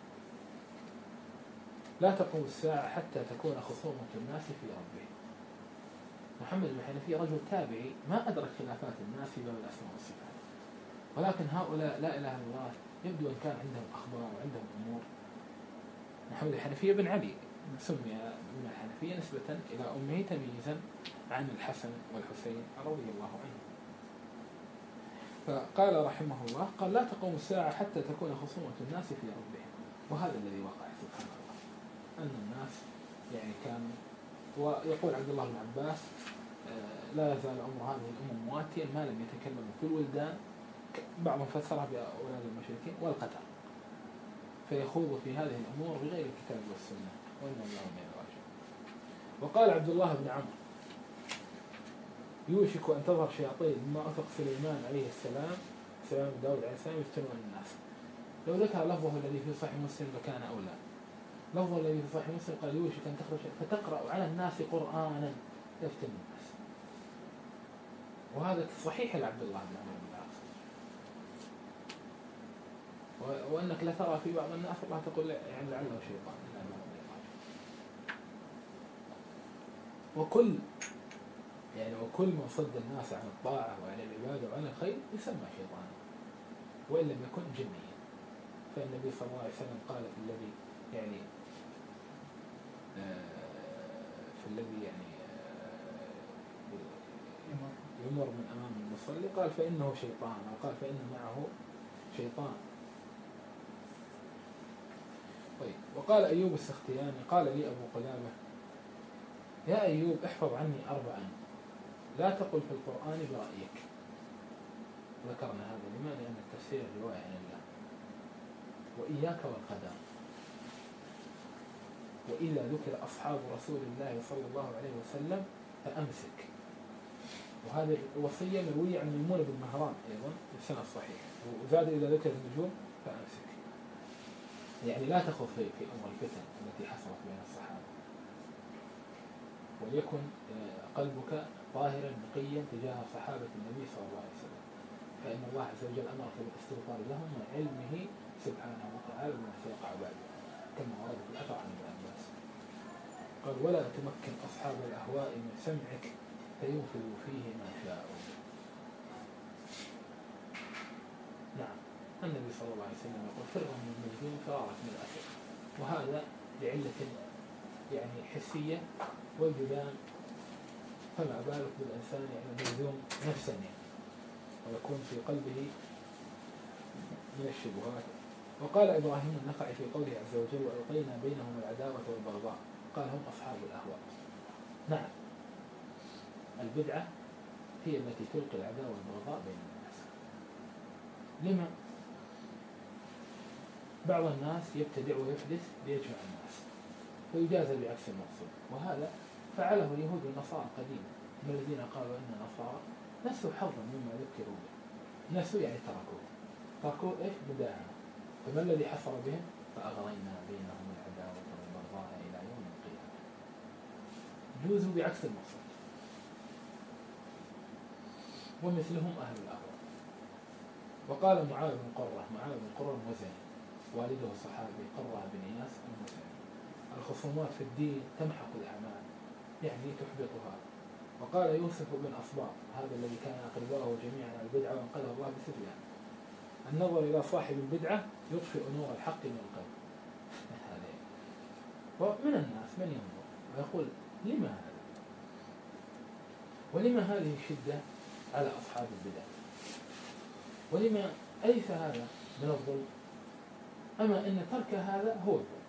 لا تقوم الساعة حتى تكون خصومة الناس في ربه. محمد بن الحنفية رجل تابعي ما أدرك خلافات الناس في باب الأسماء والصفات، ولكن هؤلاء لا إله إلا الله يبدو أن كان عندهم أخبار وعندهم أمور. محمد الحنفية بن علي سمي ابن الحنفية نسبة إلى أمه تمييزا عن الحسن والحسين رضي الله عنه. فقال رحمه الله: قال لا تقوم الساعة حتى تكون خصومة الناس في ربهم. وهذا الذي وقع سبحان الله، أن الناس يعني كان، ويقول عبد الله بن عباس: لا يزال أمر هذه الأمم مواتيا ما لم يتكلموا في الولدان، بعضهم فسرها بأولاد المشركين والقتل، فيخوض في هذه الأمور بغير الكتاب والسنة، وإن الله من الراجعون. وقال عبد الله بن عمرو: يوشك أن تظهر شياطين مما أثق سليمان عليه السلام سلام داود عليه السلام يفتنون الناس. لو ذكر لفظه الذي في صحيح مسلم لكان أولى. لفظه الذي في صحيح مسلم قال: يوشك أن تخرج فتقرأ على الناس قرآنا يفتن الناس. وهذا صحيح لعبد الله بن عمرو بن العاص. وأنك لا ترى في بعض الناس الله تقول يعني لعله شيطان. وكل من صد الناس عن الطاعة وعن العبادة وعن الخير يسمى شيطانا وإن لم يكن جنيا. فالنبي صلى الله عليه وسلم قال في الذي يمر من أمام المصلي قال: فإنه شيطان، وقال: فإن معه شيطان. طيب. وقال أيوب السختياني: قال لي أبو قلابة: يا أيوب احفظ عني 4، لا تقل في القرآن برأيك. ذكرنا هذا لما؟ لأن التفسير رواية عن الله. وإياك والقدر. وإذا ذكر أصحاب رسول الله صلى الله عليه وسلم فأمسك. وهذه الوصية مروية عن ميمون بن مهران أيضا بالسند الصحيح. وزاد: إذا ذكر النجوم فأمسك. يعني لا تخوض في أمر الفتن التي حصلت بين الصحابة، وليكن قلبك ظاهرا نقيا تجاه صحابة النبي صلى الله عليه وسلم، فإن الله عز وجل أمرك بالاستغفار لهم من علمه سبحانه وتعالى بما سيقع بعد، كما ورد في الأثر عن ابن عباس. قال: ولا تمكن أصحاب الأهواء من سمعك فينفذوا فيه ما شاءوا. نعم، النبي صلى الله عليه وسلم يقول: فر من المجنون فرارك من الأسد. وهذا لعلة يعني حسية والجذام، فما بالك بالإنسان يعني مجذوم نفسا يعني، ويكون في قلبه من الشبهات. وقال إبراهيم النخعي في قوله عز وجل: وألقينا بينهم العداوة والبغضاء، قال: هم أصحاب الأهواء. نعم، البدعة هي التي تلقي العداوة والبغضاء بين الناس. لما؟ بعض الناس يبتدع ويحدث ليجمع الناس ويجازى بعكس المقصود، وهذا فعله اليهود والنصارى قديما. من الذين قالوا إن النصارى نسوا حظا مما ذكروا به، نسوا يعني تركوا إيش؟ مداهنة. فما الذي حصل بهم؟ فأغرينا بينهم العداوة والبغضاء إلى يوم القيامة. جوزوا بعكس المقصود. ومثلهم أهل الأهواء. وقال معاذ بن قرة المزني والده الصحابي قرة بن إياس المزني: الخصومات في الدين تمحق الأعمال، يعني تحبطها. وقال يوسف بن أصباط، هذا الذي كان أقرباءه جميعا على البدعة وانقذه الله بسفيان: النظر إلى صاحب البدعة يطفئ نور الحق من القلب. ومن الناس من ينظر ويقول: لما هذا؟ ولما هذه الشدة على أصحاب البدع؟ ولما أليس هذا من الظلم؟ أما أن ترك هذا هو الظلم.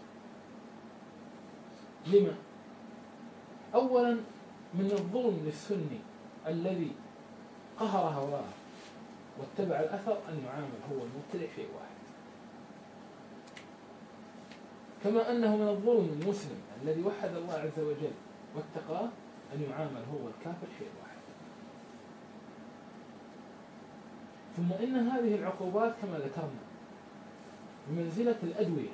لما؟ أولا من الظلم للسني الذي قهر هواه واتبع الأثر أن يعامل هو المبتدع شيء واحد، كما أنه من الظلم المسلم الذي وحد الله عز وجل واتقاه أن يعامل هو الكافر شيء واحد. ثم إن هذه العقوبات كما ذكرنا بمنزلة الأدوية،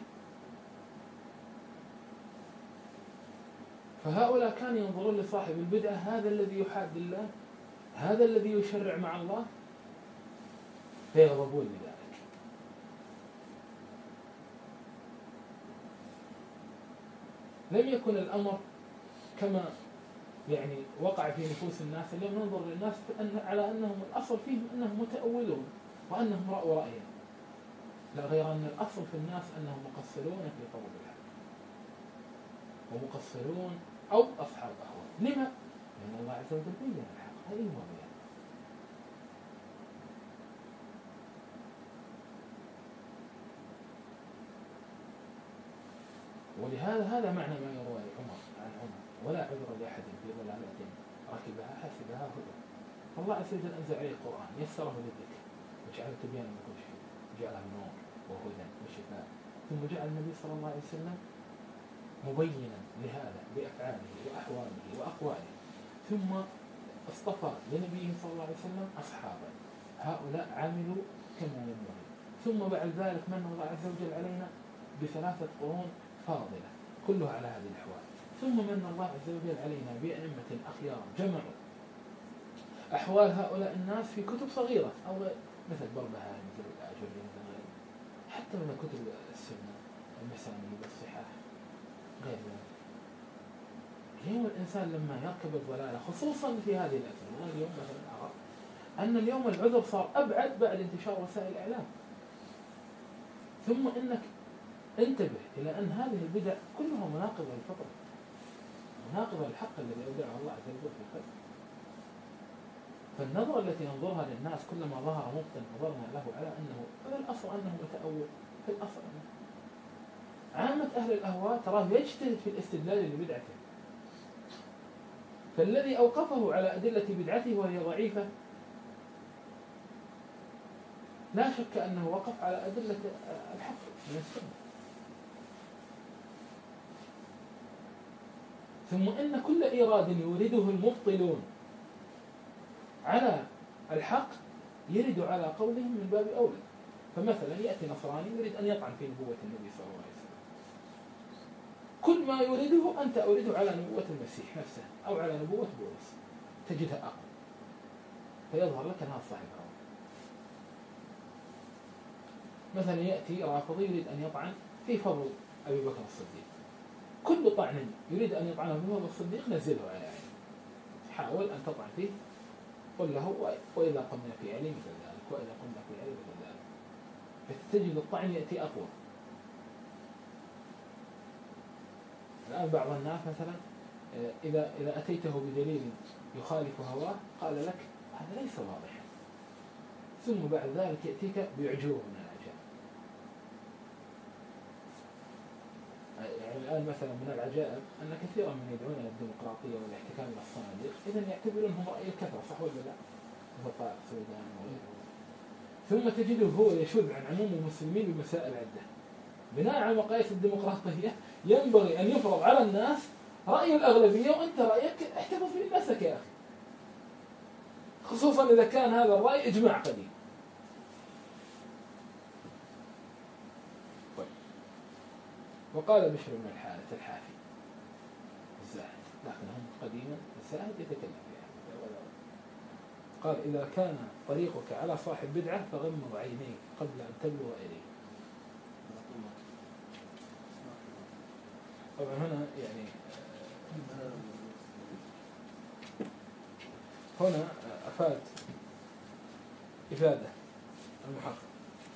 فهؤلاء كانوا ينظرون لصاحب البدعة هذا الذي يحاد الله، هذا الذي يشرع مع الله، فيغضبون لذلك. لم يكن الأمر كما يعني وقع في نفوس الناس اليوم، ننظر للناس على أنهم الأصل فيهم أنهم متأولون وأنهم رأوا رأيا، لا غير أن الأصل في الناس أنهم مقصرون في قول الحق ومقصرون أو أصحاب أهواء. لما؟ لأن الله عز وجل بين الحق، هذه هو بيان. ولهذا هذا معنى ما يروى عن عمر: ولا عذر لأحد في ضلالة ركبها حسبها هدى. فالله عز وجل أنزل عليه القرآن يسره للذكر وجعله تبيانا لكل شيء، وجعله نور وهدى وشفاء، ثم جعل النبي صلى الله عليه وسلم مبينا لهذا بأفعاله وأحواله وأقواله، ثم اصطفى لنبيه صلى الله عليه وسلم أصحابا هؤلاء عملوا كما ينبغي. ثم بعد ذلك من الله عز وجل علينا ب3 قرون فاضلة كلها على هذه الأحوال. ثم من الله عز وجل علينا بأئمة أخيار جمعوا أحوال هؤلاء الناس في كتب صغيرة أو مثل بربهاري، مثل الآجري، مثل غيره، حتى من كتب السنة المسانيد والصحاح غير ذلك. اليوم الإنسان لما يركب الضلالة خصوصا في هذه الأزمة، اليوم مثلا أرى أن اليوم العذر صار أبعد بعد انتشار وسائل الإعلام. ثم إنك انتبه إلى أن هذه البدع كلها مناقضة للفطرة، مناقضة للحق الذي أودعه الله عز وجل في الخلق. فالنظرة التي ننظرها للناس كلما ظهر مبطل نظرنا له على أنه في الأصل أنه متأول، في الأصل أنه عامة أهل الأهواء تراه يجتهد في الاستدلال لبدعته، فالذي أوقفه على أدلة بدعته وهي ضعيفة لا شك أنه وقف على أدلة الحق من السنة. ثم إن كل إيراد يورده المبطلون على الحق يرد على قولهم من باب أولى. فمثلا يأتي نصراني يريد أن يطعن في نبوة النبي صلى الله عليه وسلم، كل ما يريده أنت أورده على نبوة المسيح نفسه أو على نبوة بولس تجدها أقوى، فيظهر لك أنها صاحب أول. مثلا يأتي رافضي يريد أن يطعن في فضل أبي بكر الصديق، كل طعن يريد أن يطعنه في فضل الصديق نزله على عينه، حاول أن تطعن فيه، قل له وإذا قمنا في علي مثل ذلك، وإذا قمنا في علي مثل ذلك، فتجد الطعن يأتي أقوى. الآن بعض الناس مثلا إذا أتيته بدليل يخالف هواه قال لك هذا ليس واضحا، ثم بعد ذلك يأتيك بيعجوه من العجائب. يعني الآن مثلا من العجائب أن كثيرا من يدعون إلى الديمقراطية والاحتكام إلى الصناديق إذن يعتبرونهم رأي الكثرة، صح ولا لا؟ بطاء السودان وغيره. ثم تجده هو يشذ عن عموم المسلمين بمسائل عدة. بناء على مقاييس الديمقراطية ينبغي أن يفرض على الناس رأي الأغلبية، وأنت رأيك احتفظ في نفسك يا أخي، خصوصا إذا كان هذا الرأي إجماع قديم. طيب. وقال بشر بن الحارث الحافي الزاهد، لكنهم قديما الزاهد يتكلم فيها، قال إذا كان طريقك على صاحب بدعة فغمض عينيك قبل أن تبلغ إليه. طبعا هنا يعني هنا أفاد إفادة المحقق.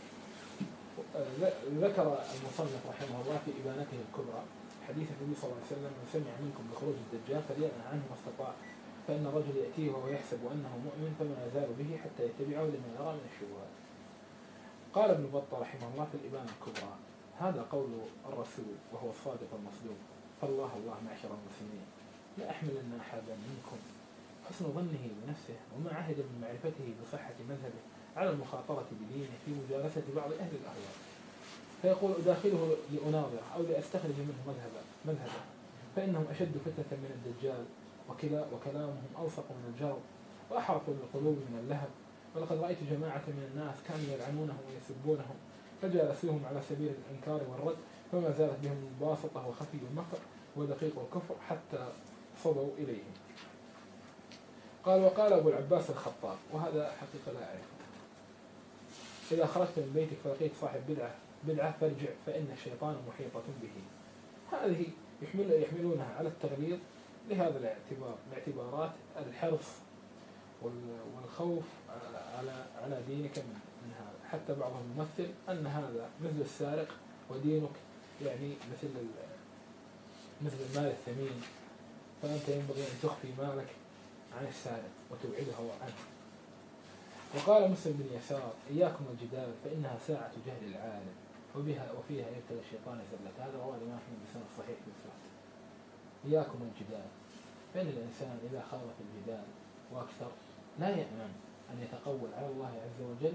ذكر المصنف رحمه الله في إبانته الكبرى حديث النبي صلى الله عليه وسلم: من سمع منكم بخروج الدجال فلينأ عنه ما استطاع فإن الرجل يأتيه وهو يحسب أنه مؤمن فما يزال به حتى يتبعه لما يرى من الشبهات. قال ابن بطة رحمه الله في الإبانة الكبرى: هذا قول الرسول وهو الصادق المصدوق، فالله الله معشر المسلمين لا أحملن أحدا منكم حسن ظنه بنفسه وما عهد من معرفته بصحة مذهبه على المخاطرة بدينه في مجالسة بعض أهل الأهواء، فيقول أداخله لأناظر أو لأستخرج منه مذهبا فإنهم أشد فتنة من الدجال وكلامهم أوثق من الجرب وأحرق للقلوب من اللهب. ولقد رأيت جماعة من الناس كانوا يلعنونهم ويسبونهم فجالسوهم على سبيل الإنكار والرد فما زالت بهم الباسطة وخفي المكر ودقيق الكفر حتى صدوا إليهم. قال: وقال أبو العباس الخطاب، وهذا حقيقة لا أعرفه: إذا خرجت من بيتك فلقيت صاحب بدعة فارجع فإن الشيطان محيطة به. هذه يحملونها على التغليظ لهذا الاعتبارات: الحرص والخوف على دينك من هذا. حتى بعضهم يمثل أن هذا مثل السارق ودينك يعني مثل المال الثمين، فأنت ينبغي أن تخفي مالك عن السارق وتبعده عنه. وقال مسلم بن يسار: إياكم الجدال فإنها ساعة جهل العالم وفيها يبتلى الشيطان زلة. هذا رواه الإمام أحمد بسند صحيح في السنة. إياكم الجدال، فإن الإنسان إذا خاض في الجدال وأكثر لا يأمن أن يتقول على الله عز وجل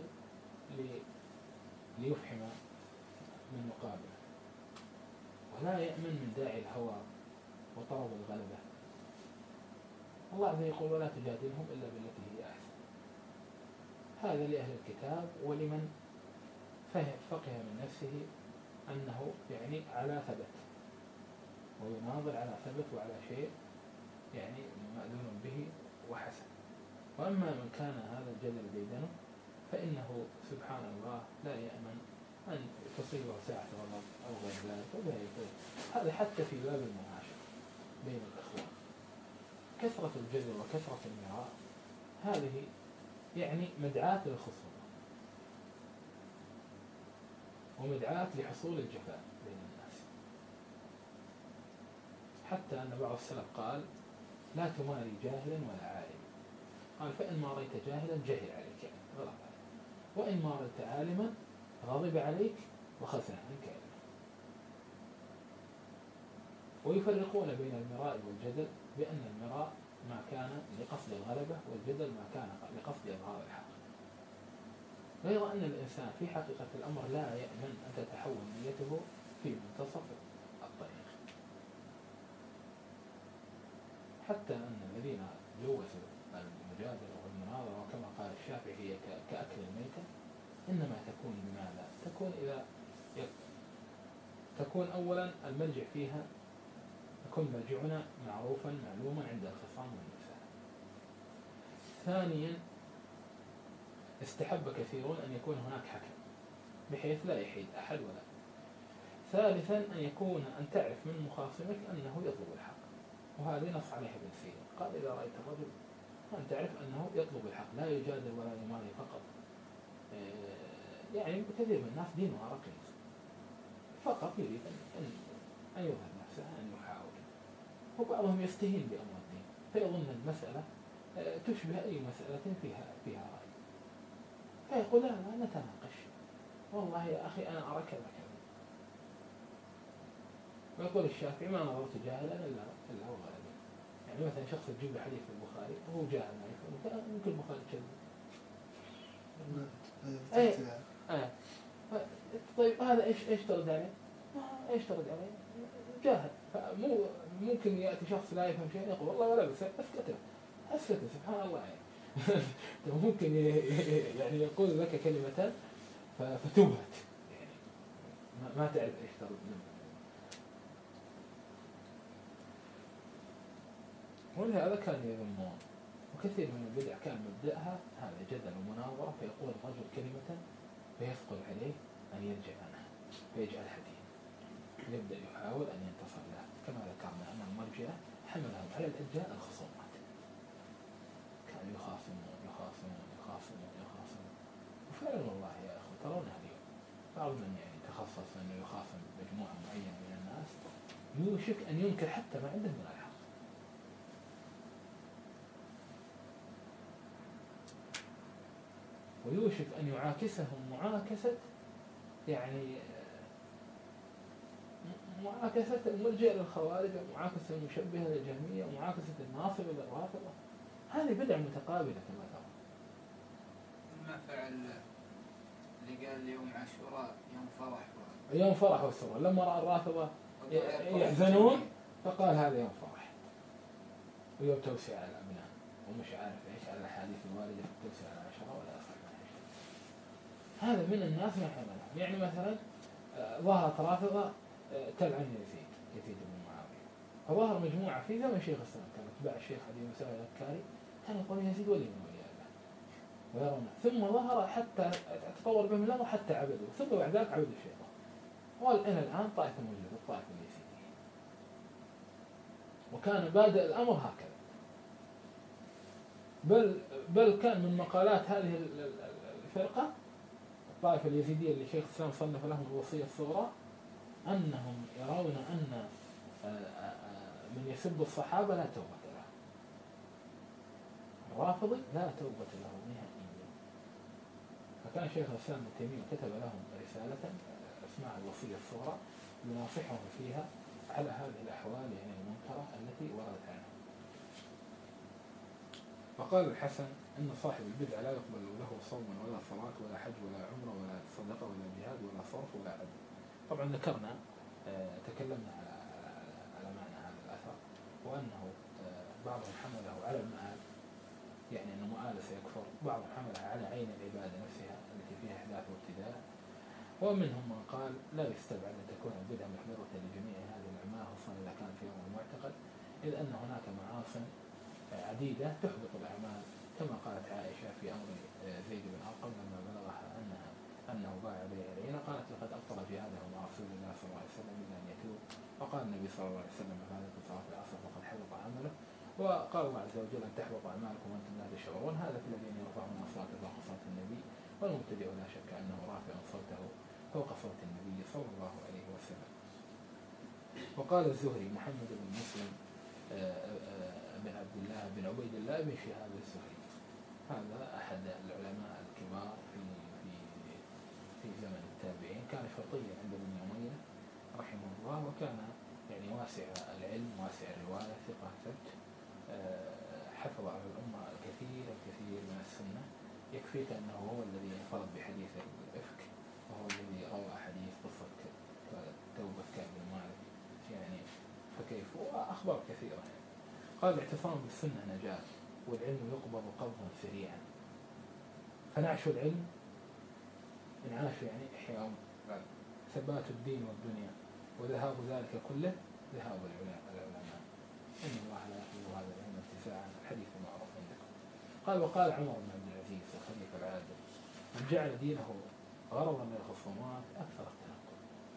ليفحم من مقابله، ولا يأمن من داعي الهوى وطرب الغلبة. الله عز وجل يقول: ولا تجادلهم إلا بالتي هي أحسن. هذا لأهل الكتاب ولمن فقه من نفسه أنه يعني على ثبت ويناظر على ثبت وعلى شيء يعني مأذون به وحسن. وأما من كان هذا الجدل بيدنه فإنه سبحان الله لا يأمن أن تصيبه ساعة غضب أو غير ذلك. هذا حتى في باب المعاشرة بين الإخوان، كثرة الجدل وكثرة المراء هذه يعني مدعاة للخصومة ومدعاة لحصول الجفاء بين الناس. حتى أن بعض السلف قال: لا تماري جاهلا ولا عالما. قال: فإن ماريت جاهلا جهل عليك يعني غلط عليك، وإن ماريت عالما غضب عليك وخزن عنك علما. ويفرقون بين المراء والجدل بأن المراء ما كان لقصد الغلبة والجدل ما كان لقصد إظهار الحق، غير أن الإنسان في حقيقة الأمر لا يأمن أن تتحول نيته في منتصف الطريق. حتى أن الذين جوزوا المجادلة والمناظرة وكما قال الشافعي هي كأكل الميتة، إنما تكون بماذا؟ تكون إذا تكون أولا المرجع فيها يكون مرجعنا معروفا معلوما عند الخصام والنساء. ثانيا استحب كثيرون أن يكون هناك حكم بحيث لا يحيد أحد ولا. ثالثا أن تعرف من مخاصمك أنه يطلب الحق، وهذه نص عليها ابن سينا. قال: إذا رأيت الرجل أن تعرف أنه يطلب الحق لا يجادل ولا يماري فقط، يعني كثير من الناس دينه رقيق فقط يريد أن يظهر نفسه أن يحاول، وبعضهم يستهين بأمر الدين فيظن المسألة تشبه أي مسألة فيها رأي، فيقول: لا نتناقش، والله يا أخي أنا أرى كذا كذا. ويقول الشافعي: ما نظرت جاهلا إلا هو غالبا. يعني مثلا شخص تجيب له حديث في البخاري وهو جاهل ما يفهم، ممكن البخاري كذب. طيب هذا ايش ترد عليه؟ ايش ترد عليه؟ جاهل. فمو ممكن يأتي شخص لا يفهم شيء يقول: والله ولا بس أسكته سبحان الله يعني. ممكن يعني يقول لك كلمة فتبهت يعني ما تعرف ايش ترد منه. ولهذا كان يذمون، وكثير من البدع كان مبدأها هذا جدل ومناظرة، فيقول الرجل كلمة فيثقل عليه أن يرجع عنها فيجعل حديث، يبدأ يحاول أن ينتصر له. كما ذكرنا أن المرجئة حملهم على الإرجاء الخصومات، كانوا يخاصمون وفعلا والله يا أخو ترونها اليوم بعض من يعني تخصص أنه يخاصم مجموعة معينة من الناس يوشك أن ينكر حتى ما عنده من الحق. ويوشك أن يعاكسهم معاكسة يعني معاكسة المرجئة للخوارج، ومعاكسة المشبهة للجهمية، ومعاكسة الناصبة للرافضة. هذه بدع متقابلة كما ترى. ما فعل اللي قال يوم عاشوراء يوم فرح يوم فرح وسرور، لما رأى الرافضة يحزنون فقال هذا يوم فرح ويوم توسع على الأبناء، ومش عارف ايش على الأحاديث الواردة في التوسع على العشرة ولا أصح منها شيء. هذا من الناس ما حملهم. يعني مثلا ظهرت رافضة تلعن يزيد بن معاوية، فظهر مجموعة في زمن شيخ الإسلام كان اتباع الشيخ أبي موسى الأبكاري كانوا يقولون يزيد ولي من ولي الله ويرونه، ثم ظهر حتى تطور بهم الأمر حتى عبدوا، ثم بعد ذلك عبدوا الشيطان. قال إن الآن طائفة موجودة الطائفة اليزيدية، وكان بادئ الأمر هكذا. بل كان من مقالات هذه الفرقة الطائفة اليزيدية اللي شيخ الإسلام صنف لهم الوصية الصغرى أنهم يرون أن من يسب الصحابة لا توبة له، الرافضي لا توبة له نهائيا. فكان شيخ الإسلام ابن تيمية كتب لهم رسالة اسمها الوصية الصغرى يناصحهم فيها على هذه الأحوال يعني المنكرة التي وردت عنه. فقال الحسن إن صاحب البدعة لا يقبل له صوم ولا صلاة ولا حج ولا عمرة ولا صدقة ولا جهاد ولا صرف ولا عدل. طبعا ذكرنا تكلمنا على معنى هذا الأثر، وأنه بعضهم حمله على المآل، يعني أنه مآل سيكفر، بعضهم حملها على عين العبادة نفسها التي فيها إحداث وابتداء، ومنهم من قال لا يستبعد أن تكون البدعة محضرة لجميع هذه الأعمال خصوصا إذا كان في أمر المعتقد، إذ أن هناك معاصٍ عديدة تحبط الأعمال، كما قالت عائشة في أمر زيد بن أرقم لما بلغها أنه باع بيع العينة، قالت لقد أبطل جهاده مع رسول الله صلى الله عليه وسلم إلا أن يتوب، وقال النبي صلى الله عليه وسلم بعد صلاة العصر فقد حبط عمله، وقال الله عز وجل أن تحبط أعمالكم وأنتم لا تشعرون. هذا في الذين يرفعون أصوات فوق صوت النبي، والمبتدئ لا شك أنه رافع صوته فوق صوت النبي صلى الله عليه وسلم. وقال الزهري محمد بن مسلم بن عبد الله بن عبيد الله بن شهاب الزهري، هذا أحد العلماء الكبار في زمن التابعين، كان شرطيا عند ابن أمية رحمه الله، وكان يعني واسع العلم واسع الرواية ثقة ثبت، حفظ على الأمة الكثير من السنة. يكفيك أنه هو الذي انفرد بحديث الإفك، وهو الذي روى حديث قصة توبة كعب بن مالك، يعني فكيف، وأخبار كثيرة يعني. قال الاعتصام بالسنة نجاة، والعلم يقبض قبضا سريعا، فنعش العلم انعاش يعني إحياء ثبات الدين والدنيا، وذهاب ذلك كله ذهاب العلماء، إن الله لا يقبض هذا العلم اتساعا. الحديث المعروف عندكم. قال وقال عمر بن عبد العزيز الخليفة العادل من جعل دينه غرضا من الخصومات أكثر التنقل.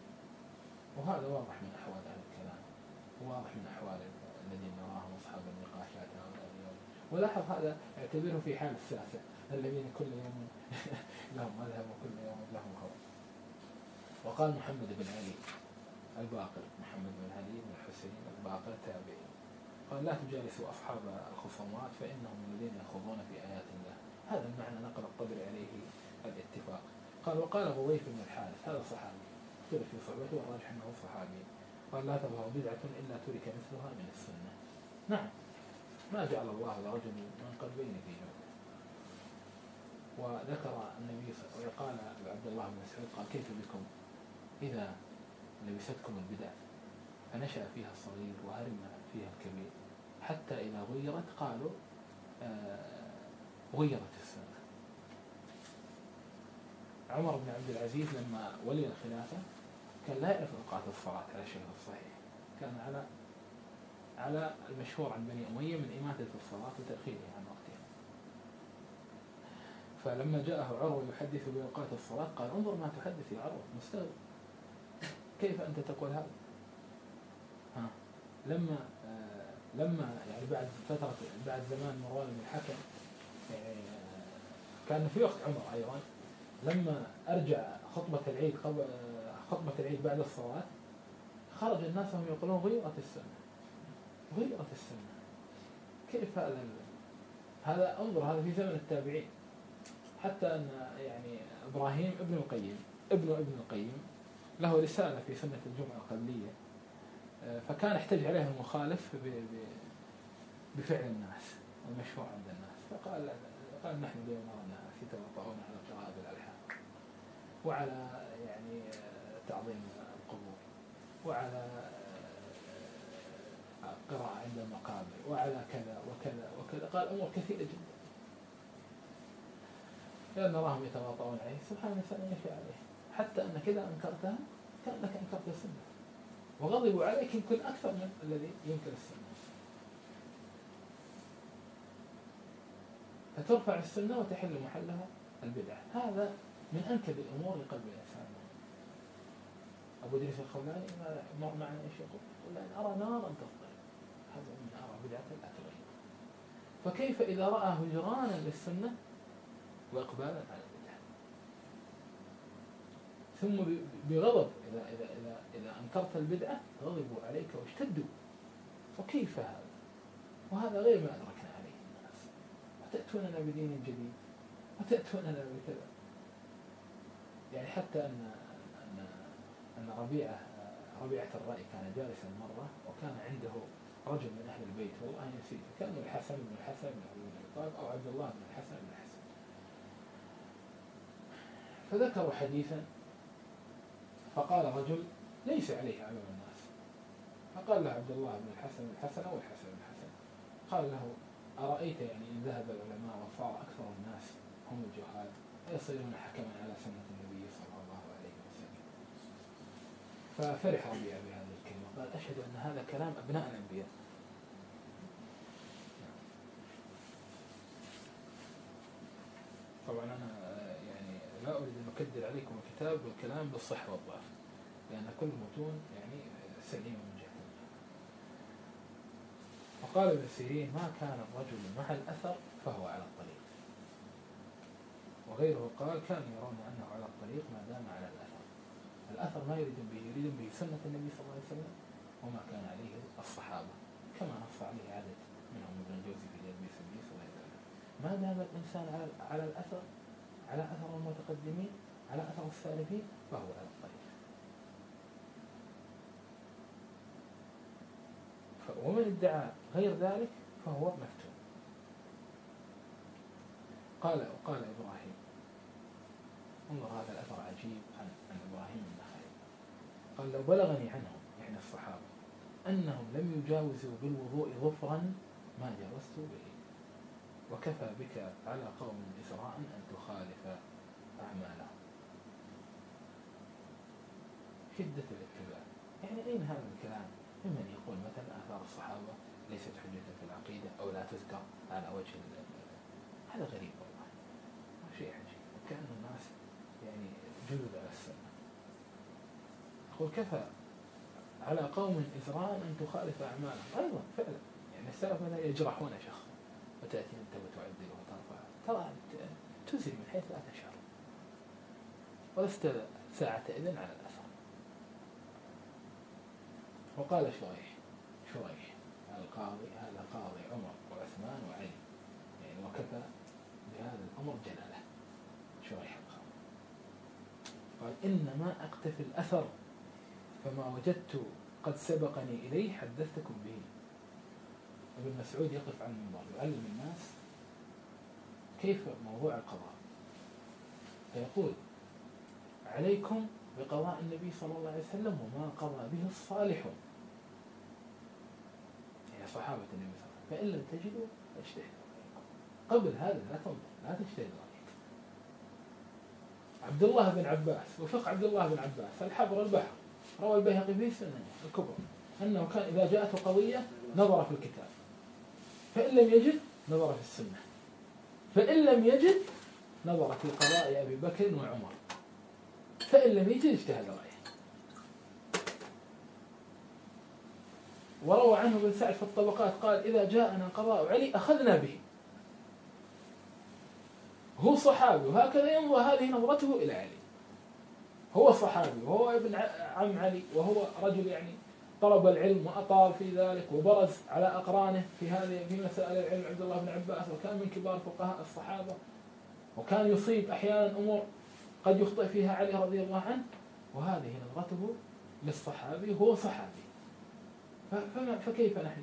وهذا واضح من أحوال أهل الكلام، وواضح من أحوال الذين نراهم أصحاب النقاشات هؤلاء اليوم. ولاحظ هذا اعتبره في حال الساسة الذين كل يوم لهم مذهب وكل يوم لهم خبر. وقال محمد بن علي الباقر، محمد بن علي بن الحسين الباقر تابعي، قال لا تجالسوا أصحاب الخصومات فإنهم الذين يخوضون في آيات الله. هذا المعنى نقل الطبري عليه الاتفاق. قال وقال غويف بن الحارث، هذا صحابي اختلف في صحبته والراجح أنه صحابي، قال لا تظهر بدعة إلا ترك مثلها من السنة. نعم، ما جعل الله لرجل من قلبين في جوفه. وذكر النبي صلى الله عليه وسلم قال عبد الله بن مسعود قال كيف بكم إذا لبستكم البدع فنشأ فيها الصغير وهرم فيها الكبير، حتى إذا غيرت قالوا غيرت السنة. عمر بن عبد العزيز لما ولي الخلافة كان لا يعرف أوقات الصلاة على الشيء الصحيح، كان على المشهور عن بني أمية من إماتة الصلاة وتأخيرها عن وقتها. فلما جاءه عروة يحدث بأوقات الصلاة قال انظر ما تحدث يا عروة، مستغرب كيف أنت تقول هذا؟ لما يعني بعد زمان مروان بن الحكم، يعني كان في وقت عمر أيضا، لما أرجع خطبة العيد بعد الصلاة خرج الناس وهم يقولون غيرت السنة. كيف هذا انظر هذا في زمن التابعين، حتى أن يعني إبراهيم ابن القيم له رسالة في سنة الجمعة القبلية، فكان احتج عليه المخالف بفعل الناس المشروع عند الناس، فقال نحن اليوم نرى الناس يتوطؤون على القراءة بالألحان وعلى يعني تعظيم القبور وعلى قراءة عند المقابر وعلى كذا وكذا وكذا، قال أمور كثيرة جدا لأن نراهم يتواطؤون عليه. سبحان الإنسان يشفي عليه، حتى أنك إذا أنكرتها كأنك أنكرت السنة، وغضبوا عليك يمكن أكثر من الذي ينكر السنة. فترفع السنة وتحل محلها البدعة. هذا من أنكب الأمور لقلب الإنسان. أبو إدريس الخولاني مر معنا إيش يقول؟ لأن أرى نارا تضطرب، هذا من أرى بدعة الأتوين. فكيف إذا رأى هجرانا للسنة وإقبالا على البدعة؟ ثم بغضب إذا أنكرت البدعة غضبوا عليك واشتدوا. وكيف هذا؟ وهذا غير ما أدركنا عليه الناس. وتأتوننا بدين جديد وتأتوننا بكذا. يعني حتى أن ربيعة الرأي كان جالسا مرة وكان عنده رجل من أهل البيت والله نسيت، كان الحسن بن الحسن بن أبي طالب أو عبد الله بن الحسن بن الحسن، فذكروا حديثا فقال رجل ليس عليه أعلم الناس، فقال له عبد الله بن الحسن بن الحسن أو الحسن بن الحسن، قال له أرأيت يعني إن ذهب العلماء وصار أكثر الناس هم الجهال يصيرون حكما على سنة النبي صلى الله عليه وسلم. ففرح ربيعة بهذه الكلمة، قال أشهد أن هذا كلام أبناء الأنبياء. طبعا أنا يعني لا أريد أن أكدر عليكم الكتاب والكلام بالصحة والضعف، لأن كل متون يعني سليمة من جهة. وقال ابن سيرين ما كان الرجل مع الأثر فهو على الطريق، وغيره قال كانوا يرون أنه على الطريق ما دام على الأثر. الأثر ما يريدون به سنة النبي صلى الله عليه وسلم وما كان عليه الصحابة، كما نص عليه عدد منهم ابن الجوزي في تلبيس إبليس وغيره. ما دام الإنسان على الأثر، على أثر المتقدمين، على أثر السالفين، فهو على الطريق. ومن ادعى غير ذلك فهو مفتون. قال إبراهيم، انظر هذا الأثر عجيب عن إبراهيم النخعي، قال لو بلغني عنهم يعني الصحابة أنهم لم يجاوزوا بالوضوء ظفرا ما جاوزت به، وكفى بك على قوم إسراء أن تخالف أعمالهم. شدة الاتباع. يعني أين هذا الكلام ممن يقول مثلا آثار الصحابة ليست حجة في العقيدة أو لا تذكر على وجه هذا غريب والله، شيء عجيب، وكأن الناس يعني جلد على السنة. يقول كفى على قوم إسراء أن تخالف أعمالهم. أيضا فعلا يعني السلف مثلا يجرحون شخصا وتأتي أنت وتعدل وترفع، ترى تزري من حيث لا تشعر، ولست ساعة إذن على الأثر. وقال شريح القاضي، هذا قاضي عمر وعثمان وعلي يعني، وكفى بهذا الأمر جلالة. شريح القاضي قال إنما أقتفي الأثر فما وجدت قد سبقني إليه حدثتكم به. ابن مسعود يقف عن المنبر يعلم الناس كيف موضوع القضاء، فيقول عليكم بقضاء النبي صلى الله عليه وسلم وما قضى به الصالحون، يعني صحابة النبي صلى الله عليه وسلم، فإن لم تجدوا فاجتهدوا. قبل هذا لا تنظر، لا تجتهد رأيك. عبد الله بن عباس، وفق عبد الله بن عباس الحبر البحر، روى البيهقي في السنن الكبرى أنه كان إذا جاءته قضية نظر في الكتاب، فإن لم يجد نظر في السنة، فإن لم يجد نظر في قضاء أبي بكر وعمر، فإن لم يجد اجتهد رأيه. وروى عنه بن سعد في الطبقات قال إذا جاءنا قضاء علي أخذنا به. هو صحابي وهكذا ينظر، هذه نظرته إلى علي، هو صحابي وهو ابن عم علي، وهو رجل يعني طلب العلم وأطال في ذلك وبرز على أقرانه في مسائل العلم. عبد الله بن عباس وكان من كبار فقهاء الصحابة، وكان يصيب أحيانا أمور قد يخطئ فيها علي رضي الله عنه، وهذه نظرته للصحابي وهو صحابي. فكيف نحن؟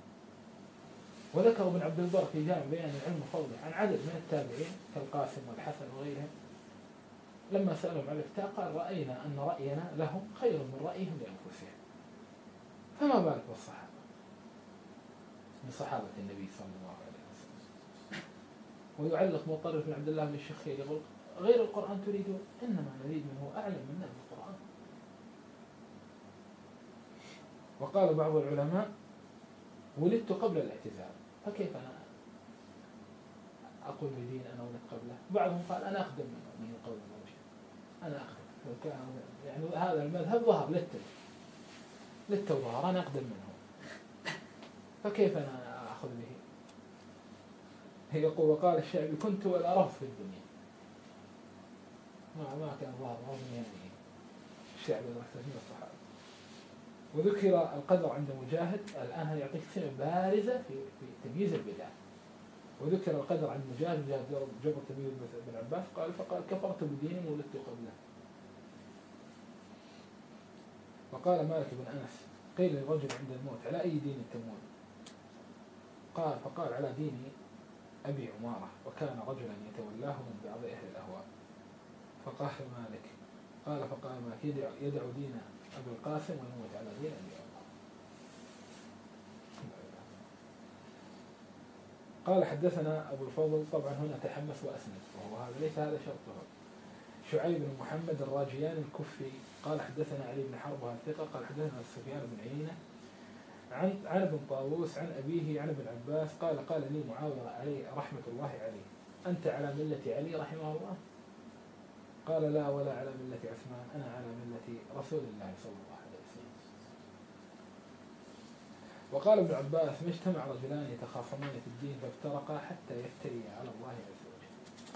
وذكر ابن عبد البر في جامع بيان العلم وفضله عن عدد من التابعين كالقاسم والحسن وغيرهم لما سألهم عن الإفتاء قال رأينا أن رأينا لهم خير من رأيهم لأنفسهم. فما بالك بالصحابة، بصحابة النبي صلى الله عليه وسلم. ويعلق مطرف بن عبد الله بن الشخير يقول غير القرآن تريدون؟ إنما نريد من هو أعلم منا بالقرآن. وقال بعض العلماء ولدت قبل الاعتزال، فكيف أنا أقول بدين أنا ولدت قبله؟ بعضهم قال أنا أقدم من قول الموشي، أنا أقدم، يعني هذا المذهب ظهر للتوظهر، أنا أقدم منه، فكيف أنا أخذ به؟ يقول وقال الشعبي كنت الأرف في الدنيا، ما كان ظهر عظمي يعني الشعبي من الصحابة. وذكر القدر عند مجاهد، الآن يعطيك سمة بارزة في تمييز البدع. وذكر القدر عند مجاهد جبر تمييز بن عباس فقال كفرت بدين ولدت قبله. وقال مالك بن أنس قيل للرجل عند الموت على أي دين تموت؟ فقال على دين أبي عمارة، وكان رجلا يتولاه من بعض أهل الأهواء. فقال مالك فقال مالك يدع دين أبي القاسم ويموت على دين أبي عمارة. قال حدثنا أبو الفضل، طبعا هنا تحمس وأسند، وهو هذا ليس هذا شرطه. شعيب بن محمد الراجيان الكفي قال حدثنا علي بن حرب الثقة قال حدثنا سفيان بن عيينة عن ابن طاووس عن أبيه عن ابن عباس قال لي معاوية عليه رحمة الله عليه أنت على ملة علي رحمه الله؟ قال لا ولا على ملة عثمان، أنا على ملة رسول الله صلى الله عليه وسلم. وقال ابن عباس ما اجتمع رجلان يتخاصمان في الدين فافترقا حتى يفتريا على الله عز وجل،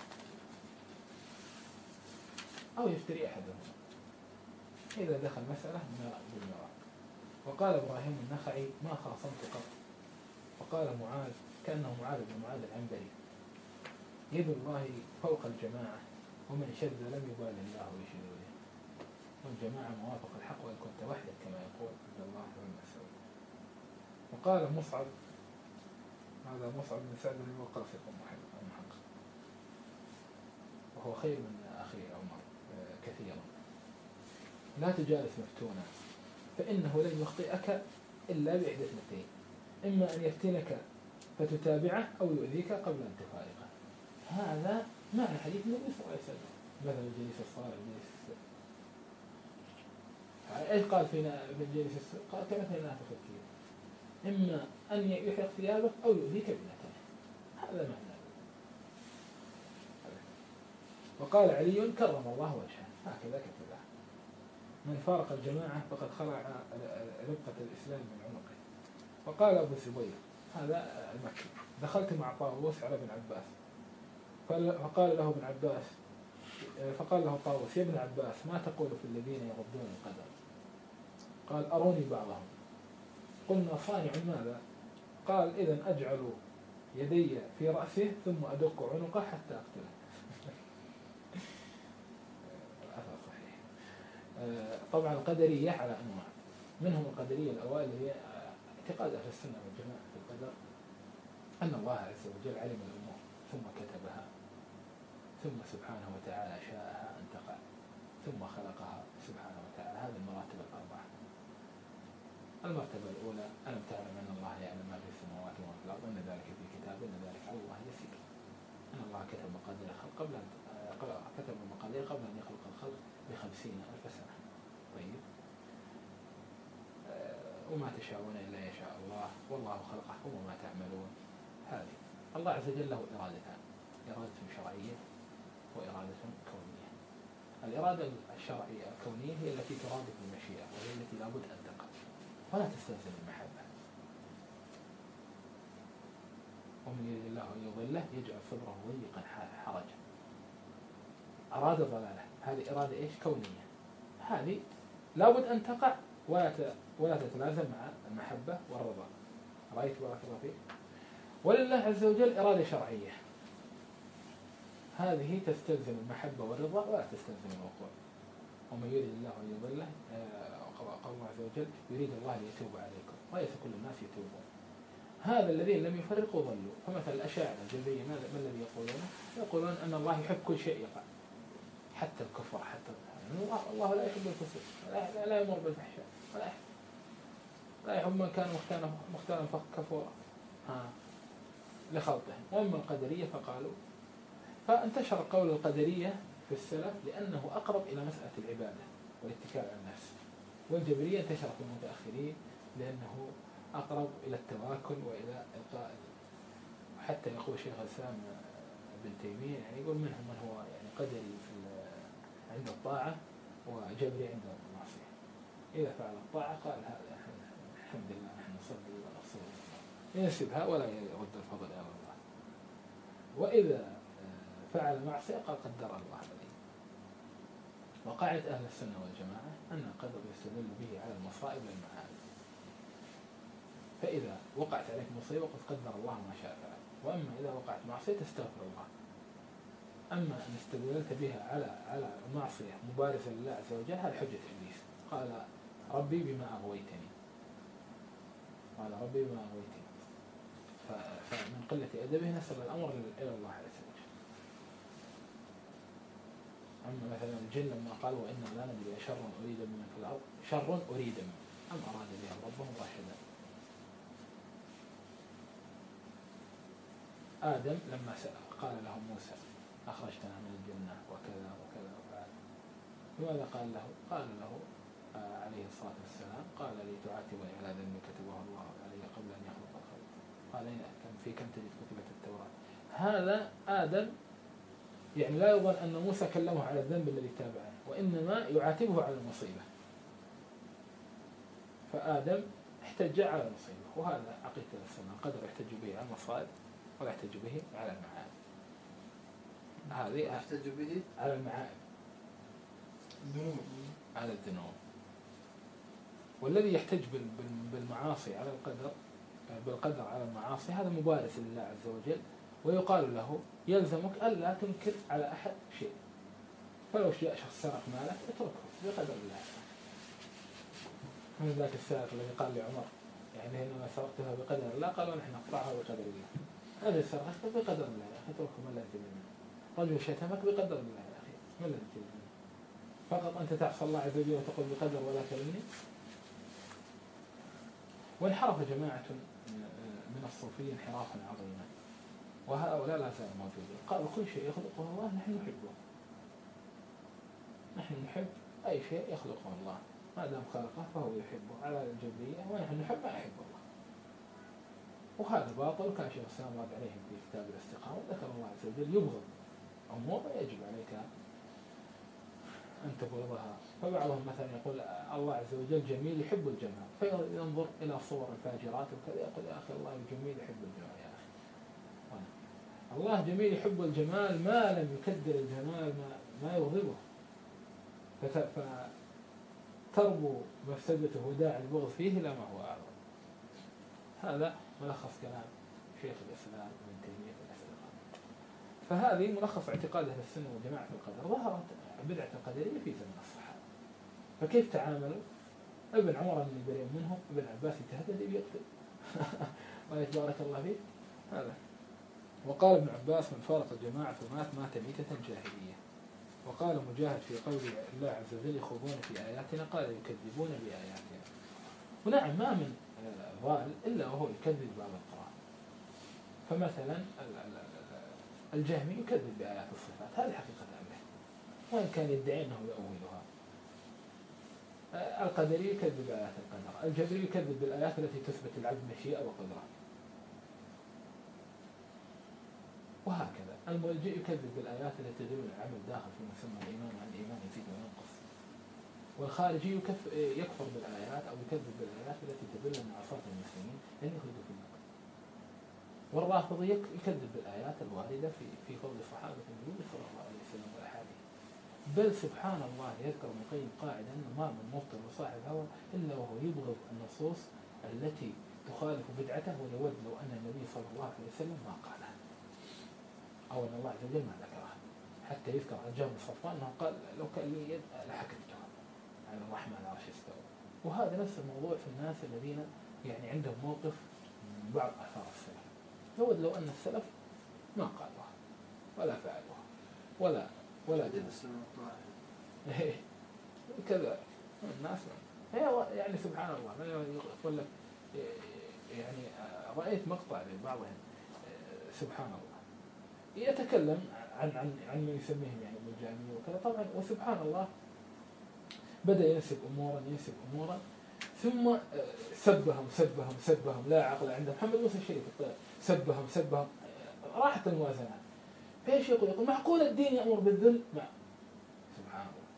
أو يفتري أحدهما إذا دخل مسألة بالمرأة. وقال إبراهيم النخعي ما خاصمت قط. وقال معاذ كأنه معاذ بن معاذ العنبري يد الله فوق الجماعة ومن شذ لم يبال الله بشذوذه، والجماعة موافق الحق وإن كنت وحدك كما يقول عبد الله بن مسعود. وقال مصعب، هذا مصعب بن سعد بن وقاص المحقق، وهو خير من أخي عمر كثيرا، لا تجالس مفتونا فإنه لن يخطئك إلا بإحدى اثنتين، إما أن يفتنك فتتابعه أو يؤذيك قبل أن تفارقه. هذا معنى حديث النبي صلى الله عليه وسلم، مثل الجليس الصالح الجليس السوء. إيش قال فينا الجليس السوء؟ قال كمثل نافخ الكير، إما أن يحرق ثيابك أو يؤذيك بنتنه، هذا معنى. وقال علي كرم الله وجهه، هكذا كتبه، من فارق الجماعة فقد خلع ربقة الإسلام من عنقه. وقال أبو سبيل هذا المكي دخلت مع طاووس على ابن عباس فقال له طاووس يا ابن عباس ما تقول في الذين يردون القدر؟ قال أروني بعضهم. قلنا صانع ماذا؟ قال إذن أجعل يدي في رأسه ثم أدق عنقه حتى أقتله. صحيح. طبعا القدرية على أنواع، منهم القدرية الأوائل هي اعتقاد أهل السنة والجماعة في القدر، أن الله عز وجل علم الأمور ثم كتبها، ثم سبحانه وتعالى شاءها أن تقع، ثم خلقها سبحانه وتعالى. هذه المراتب الأربعة. المرتبة الأولى ألم تعلم أن الله يعلم ما في السماوات وما في الأرض أن ذلك في كتاب أن ذلك على الله يسير. أن الله كتب مقادير الخلق قبل أن يخلق الخلق ب50,000 سنة. طيب، وما تشاءون إلا يشاء الله والله خلقكم وما تعملون. هذه الله عز وجل له إرادتان، إرادة شرعية وإرادة كونية. الإرادة الشرعية الكونية هي التي ترادف المشيئة، وهي التي لابد أن تقع ولا تستلزم المحبة. ومن يريد الله أن يضله يجعل صدره ضيقا حرجا. أراد ضلاله، هذه إرادة إيش؟ كونية. هذه لابد أن تقع ولا تتلازم مع المحبة والرضا. رأيت بارك الله فيك. ولله عز وجل إرادة شرعية، هذه تستلزم المحبة والرضا ولا تستلزم الوقوع. ومن يريد الله أن يضله قال الله عز وجل يريد الله ليتوب عليكم وليس كل الناس يتوبون. هذا الذين لم يفرقوا ضلوا. فمثل الأشاعرة الجبرية ما الذي يقولون؟ يقولون أن الله يحب كل شيء يقع حتى الكفر حتى الله لا يحب الفسوق لا يمر بالفحشاء لا يحب من كان مختالا كفورا لخلقه. وأما القدرية فقالوا فانتشر قول القدرية في السلف لأنه أقرب إلى مسألة العبادة والاتكال على النفس، والجبرية انتشر في المتأخرين لأنه أقرب إلى التواكل وإلى إلقاء. حتى يقول شيخ الإسلام ابن تيمية يعني يقول منهم من هو يعني قدري عند الطاعة وجبري عند المعصية. إذا فعل الطاعة قال هذا الحمد لله نحن نصلي ونصلي ينسبها ولا يرد الفضل إلى الله. وإذا فعل معصية قال قدر الله عليه. وقاعدة أهل السنة والجماعة أن القدر يستدل به على المصائب والمعارف. فإذا وقعت عليك مصيبة قد قدر الله ما شاء فعل. وأما إذا وقعت معصية تستغفر الله. أما أن استدللت بها على معصية مبارزة لله عز وجل هذا حجة إبليس. قال ربي بما أغويتني فمن قلة أدبه نسأل الأمر إلى الله عز وجل. أما مثلا الجن لما قالوا وإنا لا ندري شر أريد بمن في الأرض شر أريد منه أم أراد بهم ربهم رشدا. آدم لما قال له موسى أخرجتنا من الجنة وكذا وكذا وفعل لماذا قال له عليه الصلاة والسلام قال لي تعاتبني على ذنب كتبه الله علي قبل أن يخلق الخلق قال في كم تجد كتبت التوراة. هذا آدم يعني لا يظن أن موسى كلمه على الذنب الذي تابعه وإنما يعاتبه على المصيبة. فآدم احتج على المصيبة. وهذا عقيدة السنة القدر يحتج به على المصائب ولا يحتج به على المعاد. هذه يحتج به على المعاد على الذنوب. والذي يحتج بالمعاصي على القدر بالقدر على المعاصي هذا مبارز لله عز وجل. ويقال له يلزمك ألا تنكر على أحد شيء. فلو جاء شخص سرق مالك اتركه بقدر الله. من ذاك السارق الذي قال لعمر يعني إنما سرقتها بقدر الله قالوا نحن نقطعها بقدر الله. هذا سرقتك بقدر الله يا أخي اتركه ما الذي تلزمني. رجل شتمك بقدر الله يا أخي ما الذي تلزمني. فقط أنت تعصى الله عز وجل وتقول بقدر ولا تلمني. وانحرف جماعة من الصوفية انحرافا عظيما وهؤلاء لا زالوا موجودين. قالوا كل شيء يخلقه الله نحن نحبه. نحن نحب أي شيء يخلقه الله ما دام خلقه فهو يحبه على الجبرية ونحن نحب ما يحب الله. وهذا باطل. كان شيخ الإسلام رد عليهم في كتاب الاستقامة ذكر الله عز وجل يبغض أمور يجب عليك أن تبغضها. فبعضهم مثلا يقول الله عز وجل جميل يحب الجمال فينظر إلى صور الفاجرات وكذا يقول يا أخي الله جميل يحب الجمال يا أخي. الله جميل يحب الجمال ما لم يكدر الجمال ما يغضبه. فتربو مفسدته وداعي البغض فيه لا ما هو أعظم. هذا ملخص كلام شيخ الإسلام ابن تيمية في الاستقامة. فهذه ملخص اعتقاد أهل السنة والجماعة في القدر. ظهرت بدعة القدرية في زمن الصحابة. فكيف تعاملوا؟ ابن عمر من البريء منهم ابن عباس يتهدد يقتل. بارك الله فيه. هذا وقال ابن عباس من فارق الجماعة فمات ميتة جاهلية. وقال مجاهد في قول الله عز وجل يخوضون في آياتنا قال يكذبون بآياتنا. ونعم ما من ضال إلا وهو يكذب بعض القرآن. فمثلا الجهمي يكذب بآيات الصفات هذه حقيقة أمره وإن كان يدعي أنه يؤولها. القدري يكذب بآيات القدر. الجبري يكذب بالآيات التي تثبت العبد مشيئة وقدرة. وهكذا المرجئ يكذب بالآيات التي تدل على العمل داخل في مسمى الإيمان عن الإيمان يزيد وينقص. والخارجي يكفر بالآيات أو يكذب بالآيات التي تدل على عصاة المسلمين أن يخرجوا في النار. والرافضي يكذب بالآيات الواردة في فضل صحابة النبي صلى الله عليه وسلم والأحاديث. بل سبحان الله يذكر ابن القيم قاعدة أنه ما من مبطل وصاحب هوى إلا وهو يبغض النصوص التي تخالف بدعته ويود لو أن النبي صلى الله عليه وسلم ما قالها أو أن الله عز وجل ما ذكرها. حتى يذكر عن جابر بن صفوان أنه قال لو كان لي يد لحكمتها على الرحمن على العرش استوى. وهذا نفس الموضوع في الناس الذين يعني عندهم موقف من بعض آثار السلف. يود لو أن السلف ما قالوها ولا فعلوها ولا كذا الناس هي يعني سبحان الله. ما يقول لك يعني رأيت مقطع لبعضهم سبحان الله يتكلم عن من يسميهم يعني بالجامية وكذا طبعا، وسبحان الله بدأ ينسب أمورا ثم سبهم لا عقل عنده. محمد موسى الشريف سبهم راحت الموازنة. فايش يقول معقول الدين يأمر بالذل؟ سبحان الله.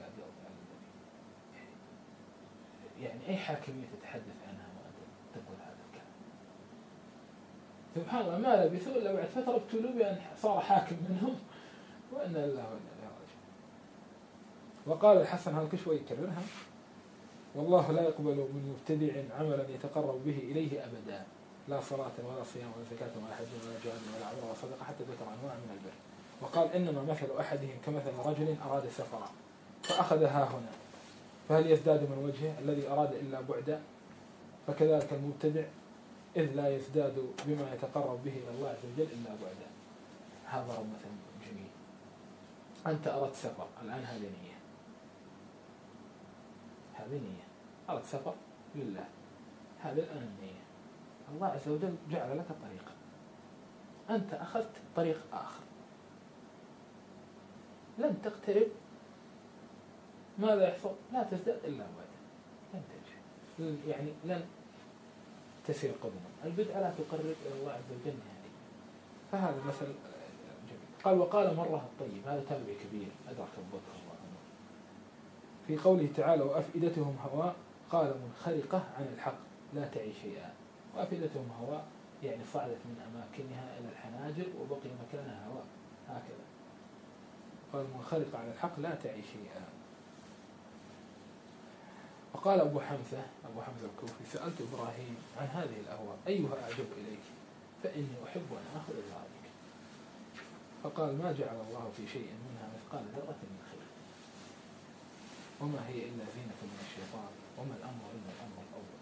يعني أي حاكمية تتحدث عنها وأنت تقول هذا الكلام؟ سبحان الله ما لبثوا إلا بعد فترة ابتلوا بأن صار حاكم منهم وإن الله وإن الله راجعون. وقال الحسن هل كشوي يكررها: والله لا يقبل من مبتدع عملا يتقرب به إليه أبدا، لا صلاة ولا صيام ولا زكاة ولا حج ولا جهاد ولا عمرة ولا صدقة، حتى ذكر أنواع من البر. وقال إنما مثل أحدهم كمثل رجل أراد سفرا فأخذها هنا، فهل يزداد من وجهه الذي أراد إلا بعدا؟ فكذلك المبتدع إذ لا يزداد بما يتقرب به إلى الله عز وجل إلا بعدا. هذا رب مثل جميل. أنت أردت سفر الآن، هذه نية أردت سفر لله، هذا الآن النية. الله عز وجل جعل لك طريقا، أنت أخذت طريق آخر لن تقترب. ماذا يحصل؟ لا تزداد إلا بعدا، لن تنجح، يعني لن تسير قدما. البدعة لا تقرب إلى الله عز وجل نهائيا. فهذا مثل جميل. قال: وقال مرة الطيب، هذا تابعي كبير أدرك الذكر في قوله تعالى: وأفئدتهم هواء، قال: منخرقة عن الحق لا تعي شيئا. وأفئدتهم هواء يعني صعدت من أماكنها إلى الحناجر وبقي مكانها هواء، هكذا. قال: منخرقة عن الحق لا تعي شيئا. وقال أبو حمزة الكوفي: سألت إبراهيم عن هذه الأهواء أيها أعجب إليك، فإني أحب أن أخذ ذلك. فقال: ما جعل الله في شيء منها مثقال ذرة من خير، وما هي إلا زينة من الشيطان، وما الأمر إلا الأمر الأول.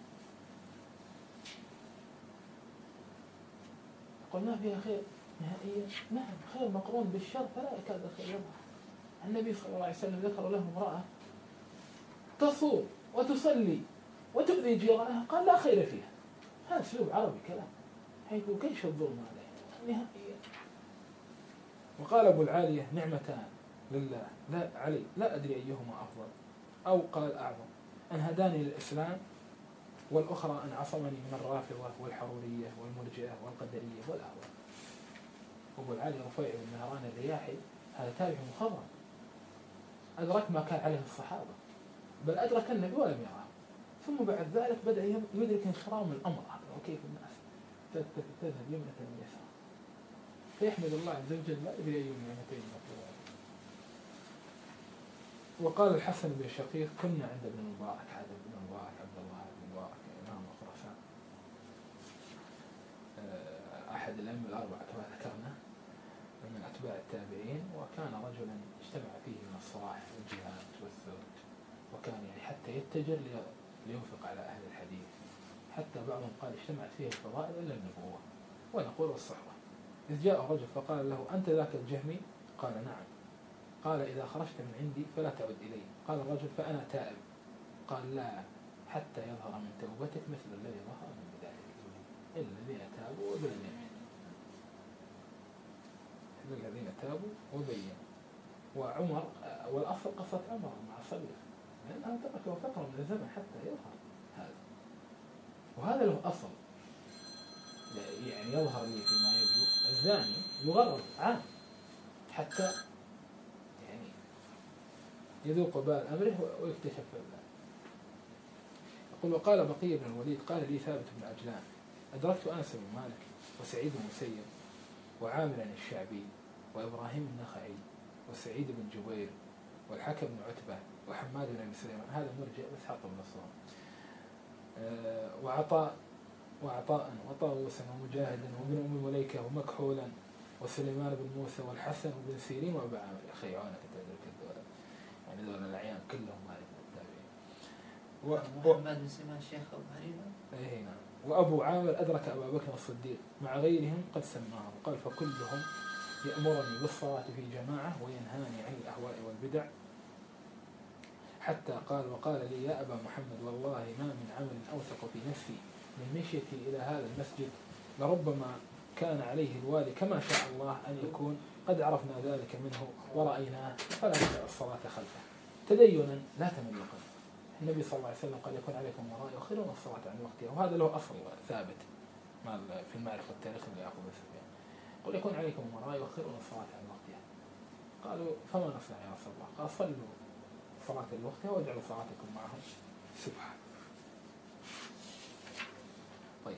قلنا فيها خير نهائيا؟ نعم، خير مقرون بالشر فلا يكاد الخير يظهر. النبي صلى الله عليه وسلم ذكر له امرأة تصوم وتصلي وتؤذي جيرانها، قال: لا خير فيها. هذا اسلوب عربي كلام، حيث كيش الظلم عليه نهائيا. وقال أبو العالية: نعمتان لله لا علي لا أدري أيهما أفضل، أو قال أعظم: أن هداني للإسلام، والأخرى أن عصمني من الرافضة والحرورية والمرجئة والقدرية والأهواء. أبو العالي رفيع بن مهران الرياحي هذا تابع مخضرم، أدرك ما كان عليه الصحابة، بل أدرك النبي ولم يراه. ثم بعد ذلك بدأ يدرك انخرام الأمر وكيف الناس تذهب يمنة ويسرا، فيحمد الله عز وجل لا أدري أي نعمتين مطلوبة. وقال الحسن بن شقيق: كنا عند ابن المبارك، هذا ابن المبارك عبد الله بن المبارك إمام خراسان، أحد الأئمة الأربعة كما ذكرنا من أتباع التابعين، وكان رجلا اجتمع فيه من الصلاح والجهاد والزهد، وكان يعني حتى يتجر لينفق على أهل الحديث، حتى بعضهم قال اجتمعت فيه الفضائل إلا النبوة ونقول الصحبة. إذ جاء رجل فقال له: أنت ذاك الجهمي؟ قال: نعم. قال: إذا خرجت من عندي فلا تعد إلي. قال الرجل: فأنا تائب. قال: لا، حتى يظهر من توبتك مثل الذي ظهر من بدايتك، إلا الذين تابوا وعمر، والأصل قصة عمر مع صبر، لأنها تركه فترة من الزمن حتى يظهر هذا، وهذا له أصل يعني يظهر لي فيما يبدو. الزاني يغرب عام حتى يعني يذوق بال أمره ويكتشف ذلك. يقول: وقال بقية بن الوليد: قال لي ثابت بن عجلان: أدركت أنس بن مالك وسعيد بن المسيب وعامر الشعبي وإبراهيم النخعي وسعيد بن جبير والحكم بن عتبة وحماد بن أبي سليمان، هذا مرجع بس حطه من الصوم، وعطاء وطاووسا ومجاهدا وابن أم مليكة ومكحولا وسليمان بن موسى والحسن وابن سيرين وأبو عامر. يا أخي عونك تدرك الدولة، يعني دول الأعيان كلهم مالك من التابعين. محمد بن سيرين الشيخ أبو حنيفة. إيه نعم. وأبو عامر أدرك أبا بكر الصديق مع غيرهم قد سماهم، قال فكلهم يأمرني بالصلاة في جماعة وينهاني عن الأهواء والبدع، حتى قال وقال لي يا أبا محمد والله ما من عمل أوثق في نفسي من مشيتي إلى هذا المسجد، لربما كان عليه الوالي كما شاء الله أن يكون قد عرفنا ذلك منه ورأيناه فلا ندع الصلاة خلفه. تدينا لا تملقا. النبي صلى الله عليه وسلم قال يكون عليكم وراء يؤخرون الصلاة عن وقتها، وهذا له أصل ثابت في المعرفة التاريخ اللي يأخذ سفيان. قل يكون عليكم وراء يؤخرون الصلاة عن وقتها. قالوا فما نصنع يا رسول الله؟ قال صلوا صلاة الوقت واجعلوا صلاتكم معهم سبحة. طيب.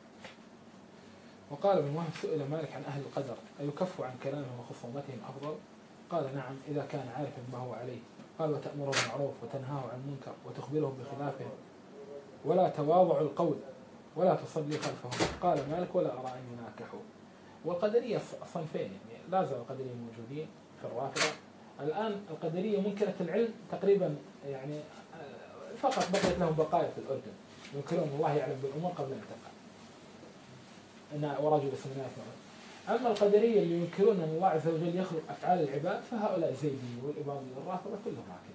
وقال ابن وهب سئل مالك عن أهل القدر أيكف عن كلامهم وخصومتهم أفضل؟ قال نعم إذا كان عارفا ما هو عليه. قال وتأمره بالمعروف وتنهاه عن المنكر وتخبره بخلافه ولا تواضع القول ولا تصلي خلفهم. قال مالك ولا أرى أن يناكحوا. والقدرية صنفين، يعني لازم القدرية موجودين في الرافضة. الآن القدرية منكرة العلم تقريبا، يعني فقط بقيت لهم بقايا في الأردن، ينكرون الله يعلم بالأمور قبل أن تقع، إن ورجل اسمه نافع. أما القدرية اللي ينكرون أن الله عز وجل يخلق أفعال العباد فهؤلاء الزيدية والإباضية والرافضة كلهم هكذا.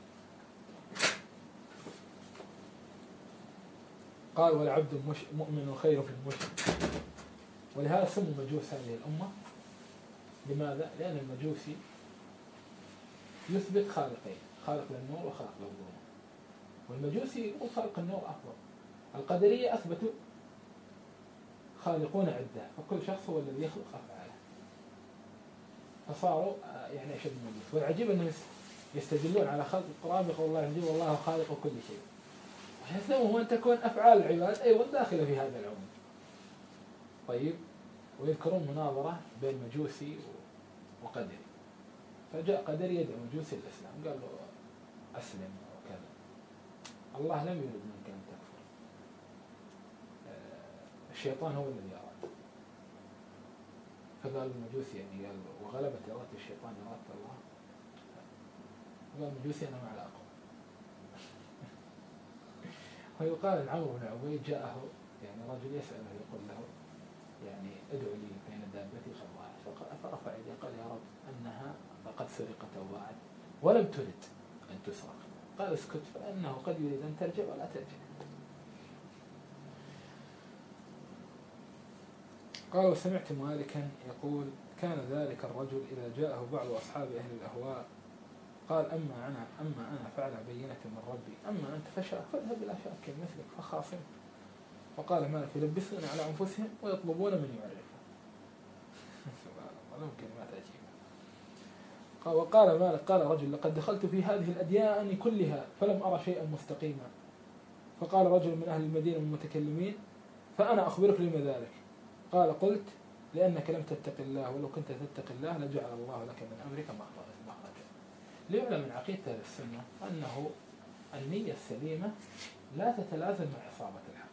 قال والعبد مؤمن خير في المشرك. ولهذا سموا مجوس هذه الأمة. لماذا؟ لأن المجوسي يثبت خالقين، خالق للنور وخالق للظلمة، والمجوسي يقول خالق النور أفضل. القدرية أثبتوا خالقون عدة، فكل شخص هو الذي يخلق أفعاله، فصاروا يعني أشد المجوس. والعجيب أنهم يستدلون على خلق القرآن بقول الله عز وجل والله خالق كل شيء، ويلزمهم أن تكون أفعال العباد أيضا داخلة في هذا العموم. طيب. ويذكرون مناظرة بين مجوسي وقدري، فجاء قدري يدعو مجوسي الإسلام، قال له أسلم وكذا، الله لم يرد منك أن تكفر، الشيطان هو الذي أراد. فقال المجوسي يعني قال وغلبت إرادة الشيطان إرادة الله. قال المجوسي أنا مع الأقوى. ويقال أن عمرو بن عبيد جاءه يعني رجل يسأله يقول له يعني ادعو لي بين دابتي خضراء، فرفع يديه قال يا رب أنها قد سرقت أو ضاعت ولم ترد أن تسرق. قال اسكت فإنه قد يريد أن ترجع ولا ترجع. قال وسمعت مالكا يقول كان ذلك الرجل إذا جاءه بعض أصحاب أهل الأهواء قال أما أنا فعل بينة من ربي، أما أنت فشاك فاذهب إلى شاك مثلك فخاصم. وقال مالك يلبسون على أنفسهم ويطلبون من يعرفهم. سبحان الله، لهم كلمات عجيبة. وقال مالك قال رجل لقد دخلت في هذه الأديان كلها فلم أرى شيئا مستقيما. فقال رجل من أهل المدينة من المتكلمين فأنا أخبرك لما ذلك. قال قلت لأنك لم تتق الله، ولو كنت تتق الله لجعل الله لك من أمرك مخرجا. ليعلم من عقيدة أهل السنة أنه النية السليمة لا تتلازم مع إصابة الحق،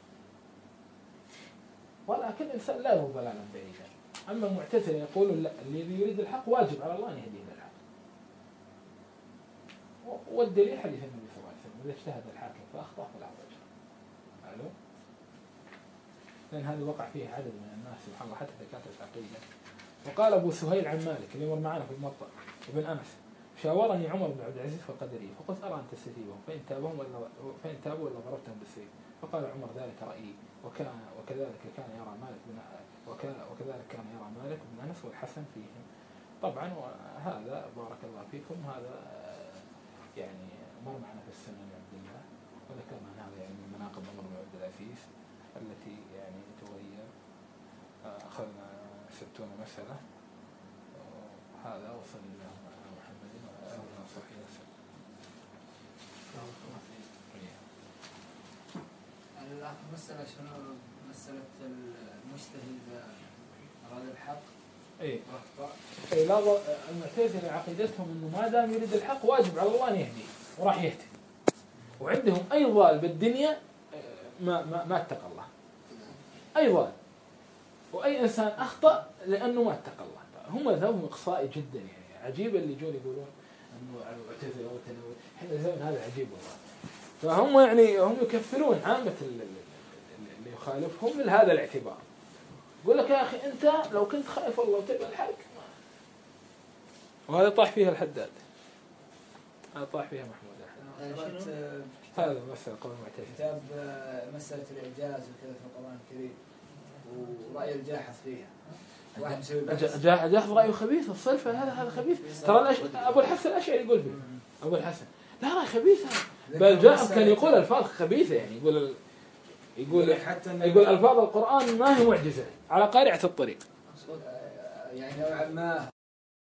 ولكن الإنسان لا يرى ضلالا بعيدا. أما المعتزلة يقولون لا، الذي يريد الحق واجب على الله أن يهديه للحق. والدليل حديث النبي صلى الله عليه وسلم إذا اجتهد الحاكم فأخطأ فلا أجر. ألو؟ لأن هذا وقع فيه عدد من الناس سبحان الله حتى دكاترة العقيدة. وقال أبو سهيل عن مالك اللي مر معنا في الموطأ ابن أنس شاورني عمر بن عبد العزيز في القدرية فقلت أرى أن تستتيبهم فإن تابوا ولا ضربتهم بالسيف. فقال عمر ذلك رأيي وكذلك كان يرى مالك بن أنس والحسن فيهم. طبعا وهذا بارك الله فيكم هذا يعني مر معنا في السنة من عبد الله، وذكرنا أن هذا يعني من مناقب عمر بن عبد العزيز التي يعني تغير. أخذنا 60 مسألة. هذا وصل الله على محمد وعلى آله وصحبه وسلم. مسألة شنو مسألة المجتهد أراد الحق؟ إيه لا المعتزلة عقيدتهم إنه ما دام يريد الحق واجب على الله أن يهديه وراح يهدي، وعندهم أي ضال بالدنيا ما اتقى الله، أي ضال وأي إنسان أخطأ لأنه ما اتقى الله. هم مذهبهم إقصائي جدا يعني. عجيب اللي يجون يقولون أنه المعتزلة والتنوي، إحنا مذهبنا هذا عجيب والله. فهم يعني هم يكفرون عامة اللي يخالفهم من هذا الاعتبار. يقول لك يا أخي أنت لو كنت خائف الله وتبع الحق، وهذا طاح فيها الحداد، هذا طاح فيها محمود أحمد. هذا مسألة قول المعتزلة، كتاب مسألة الإعجاز وكذا في القرآن الكريم ورأي الجاحظ فيها. واحد مسوي بحث جاحظ رأيه خبيث، الصلفة هذا خبيث. ترى أبو الحسن الأشعري يقول فيه، أبو الحسن لا رأي خبيث، بل جاحظ كان يقول ألفاظ خبيثة يعني، يقول ألفاظ القرآن ما هي معجزة على قارعة الطريق يعني نوعا ما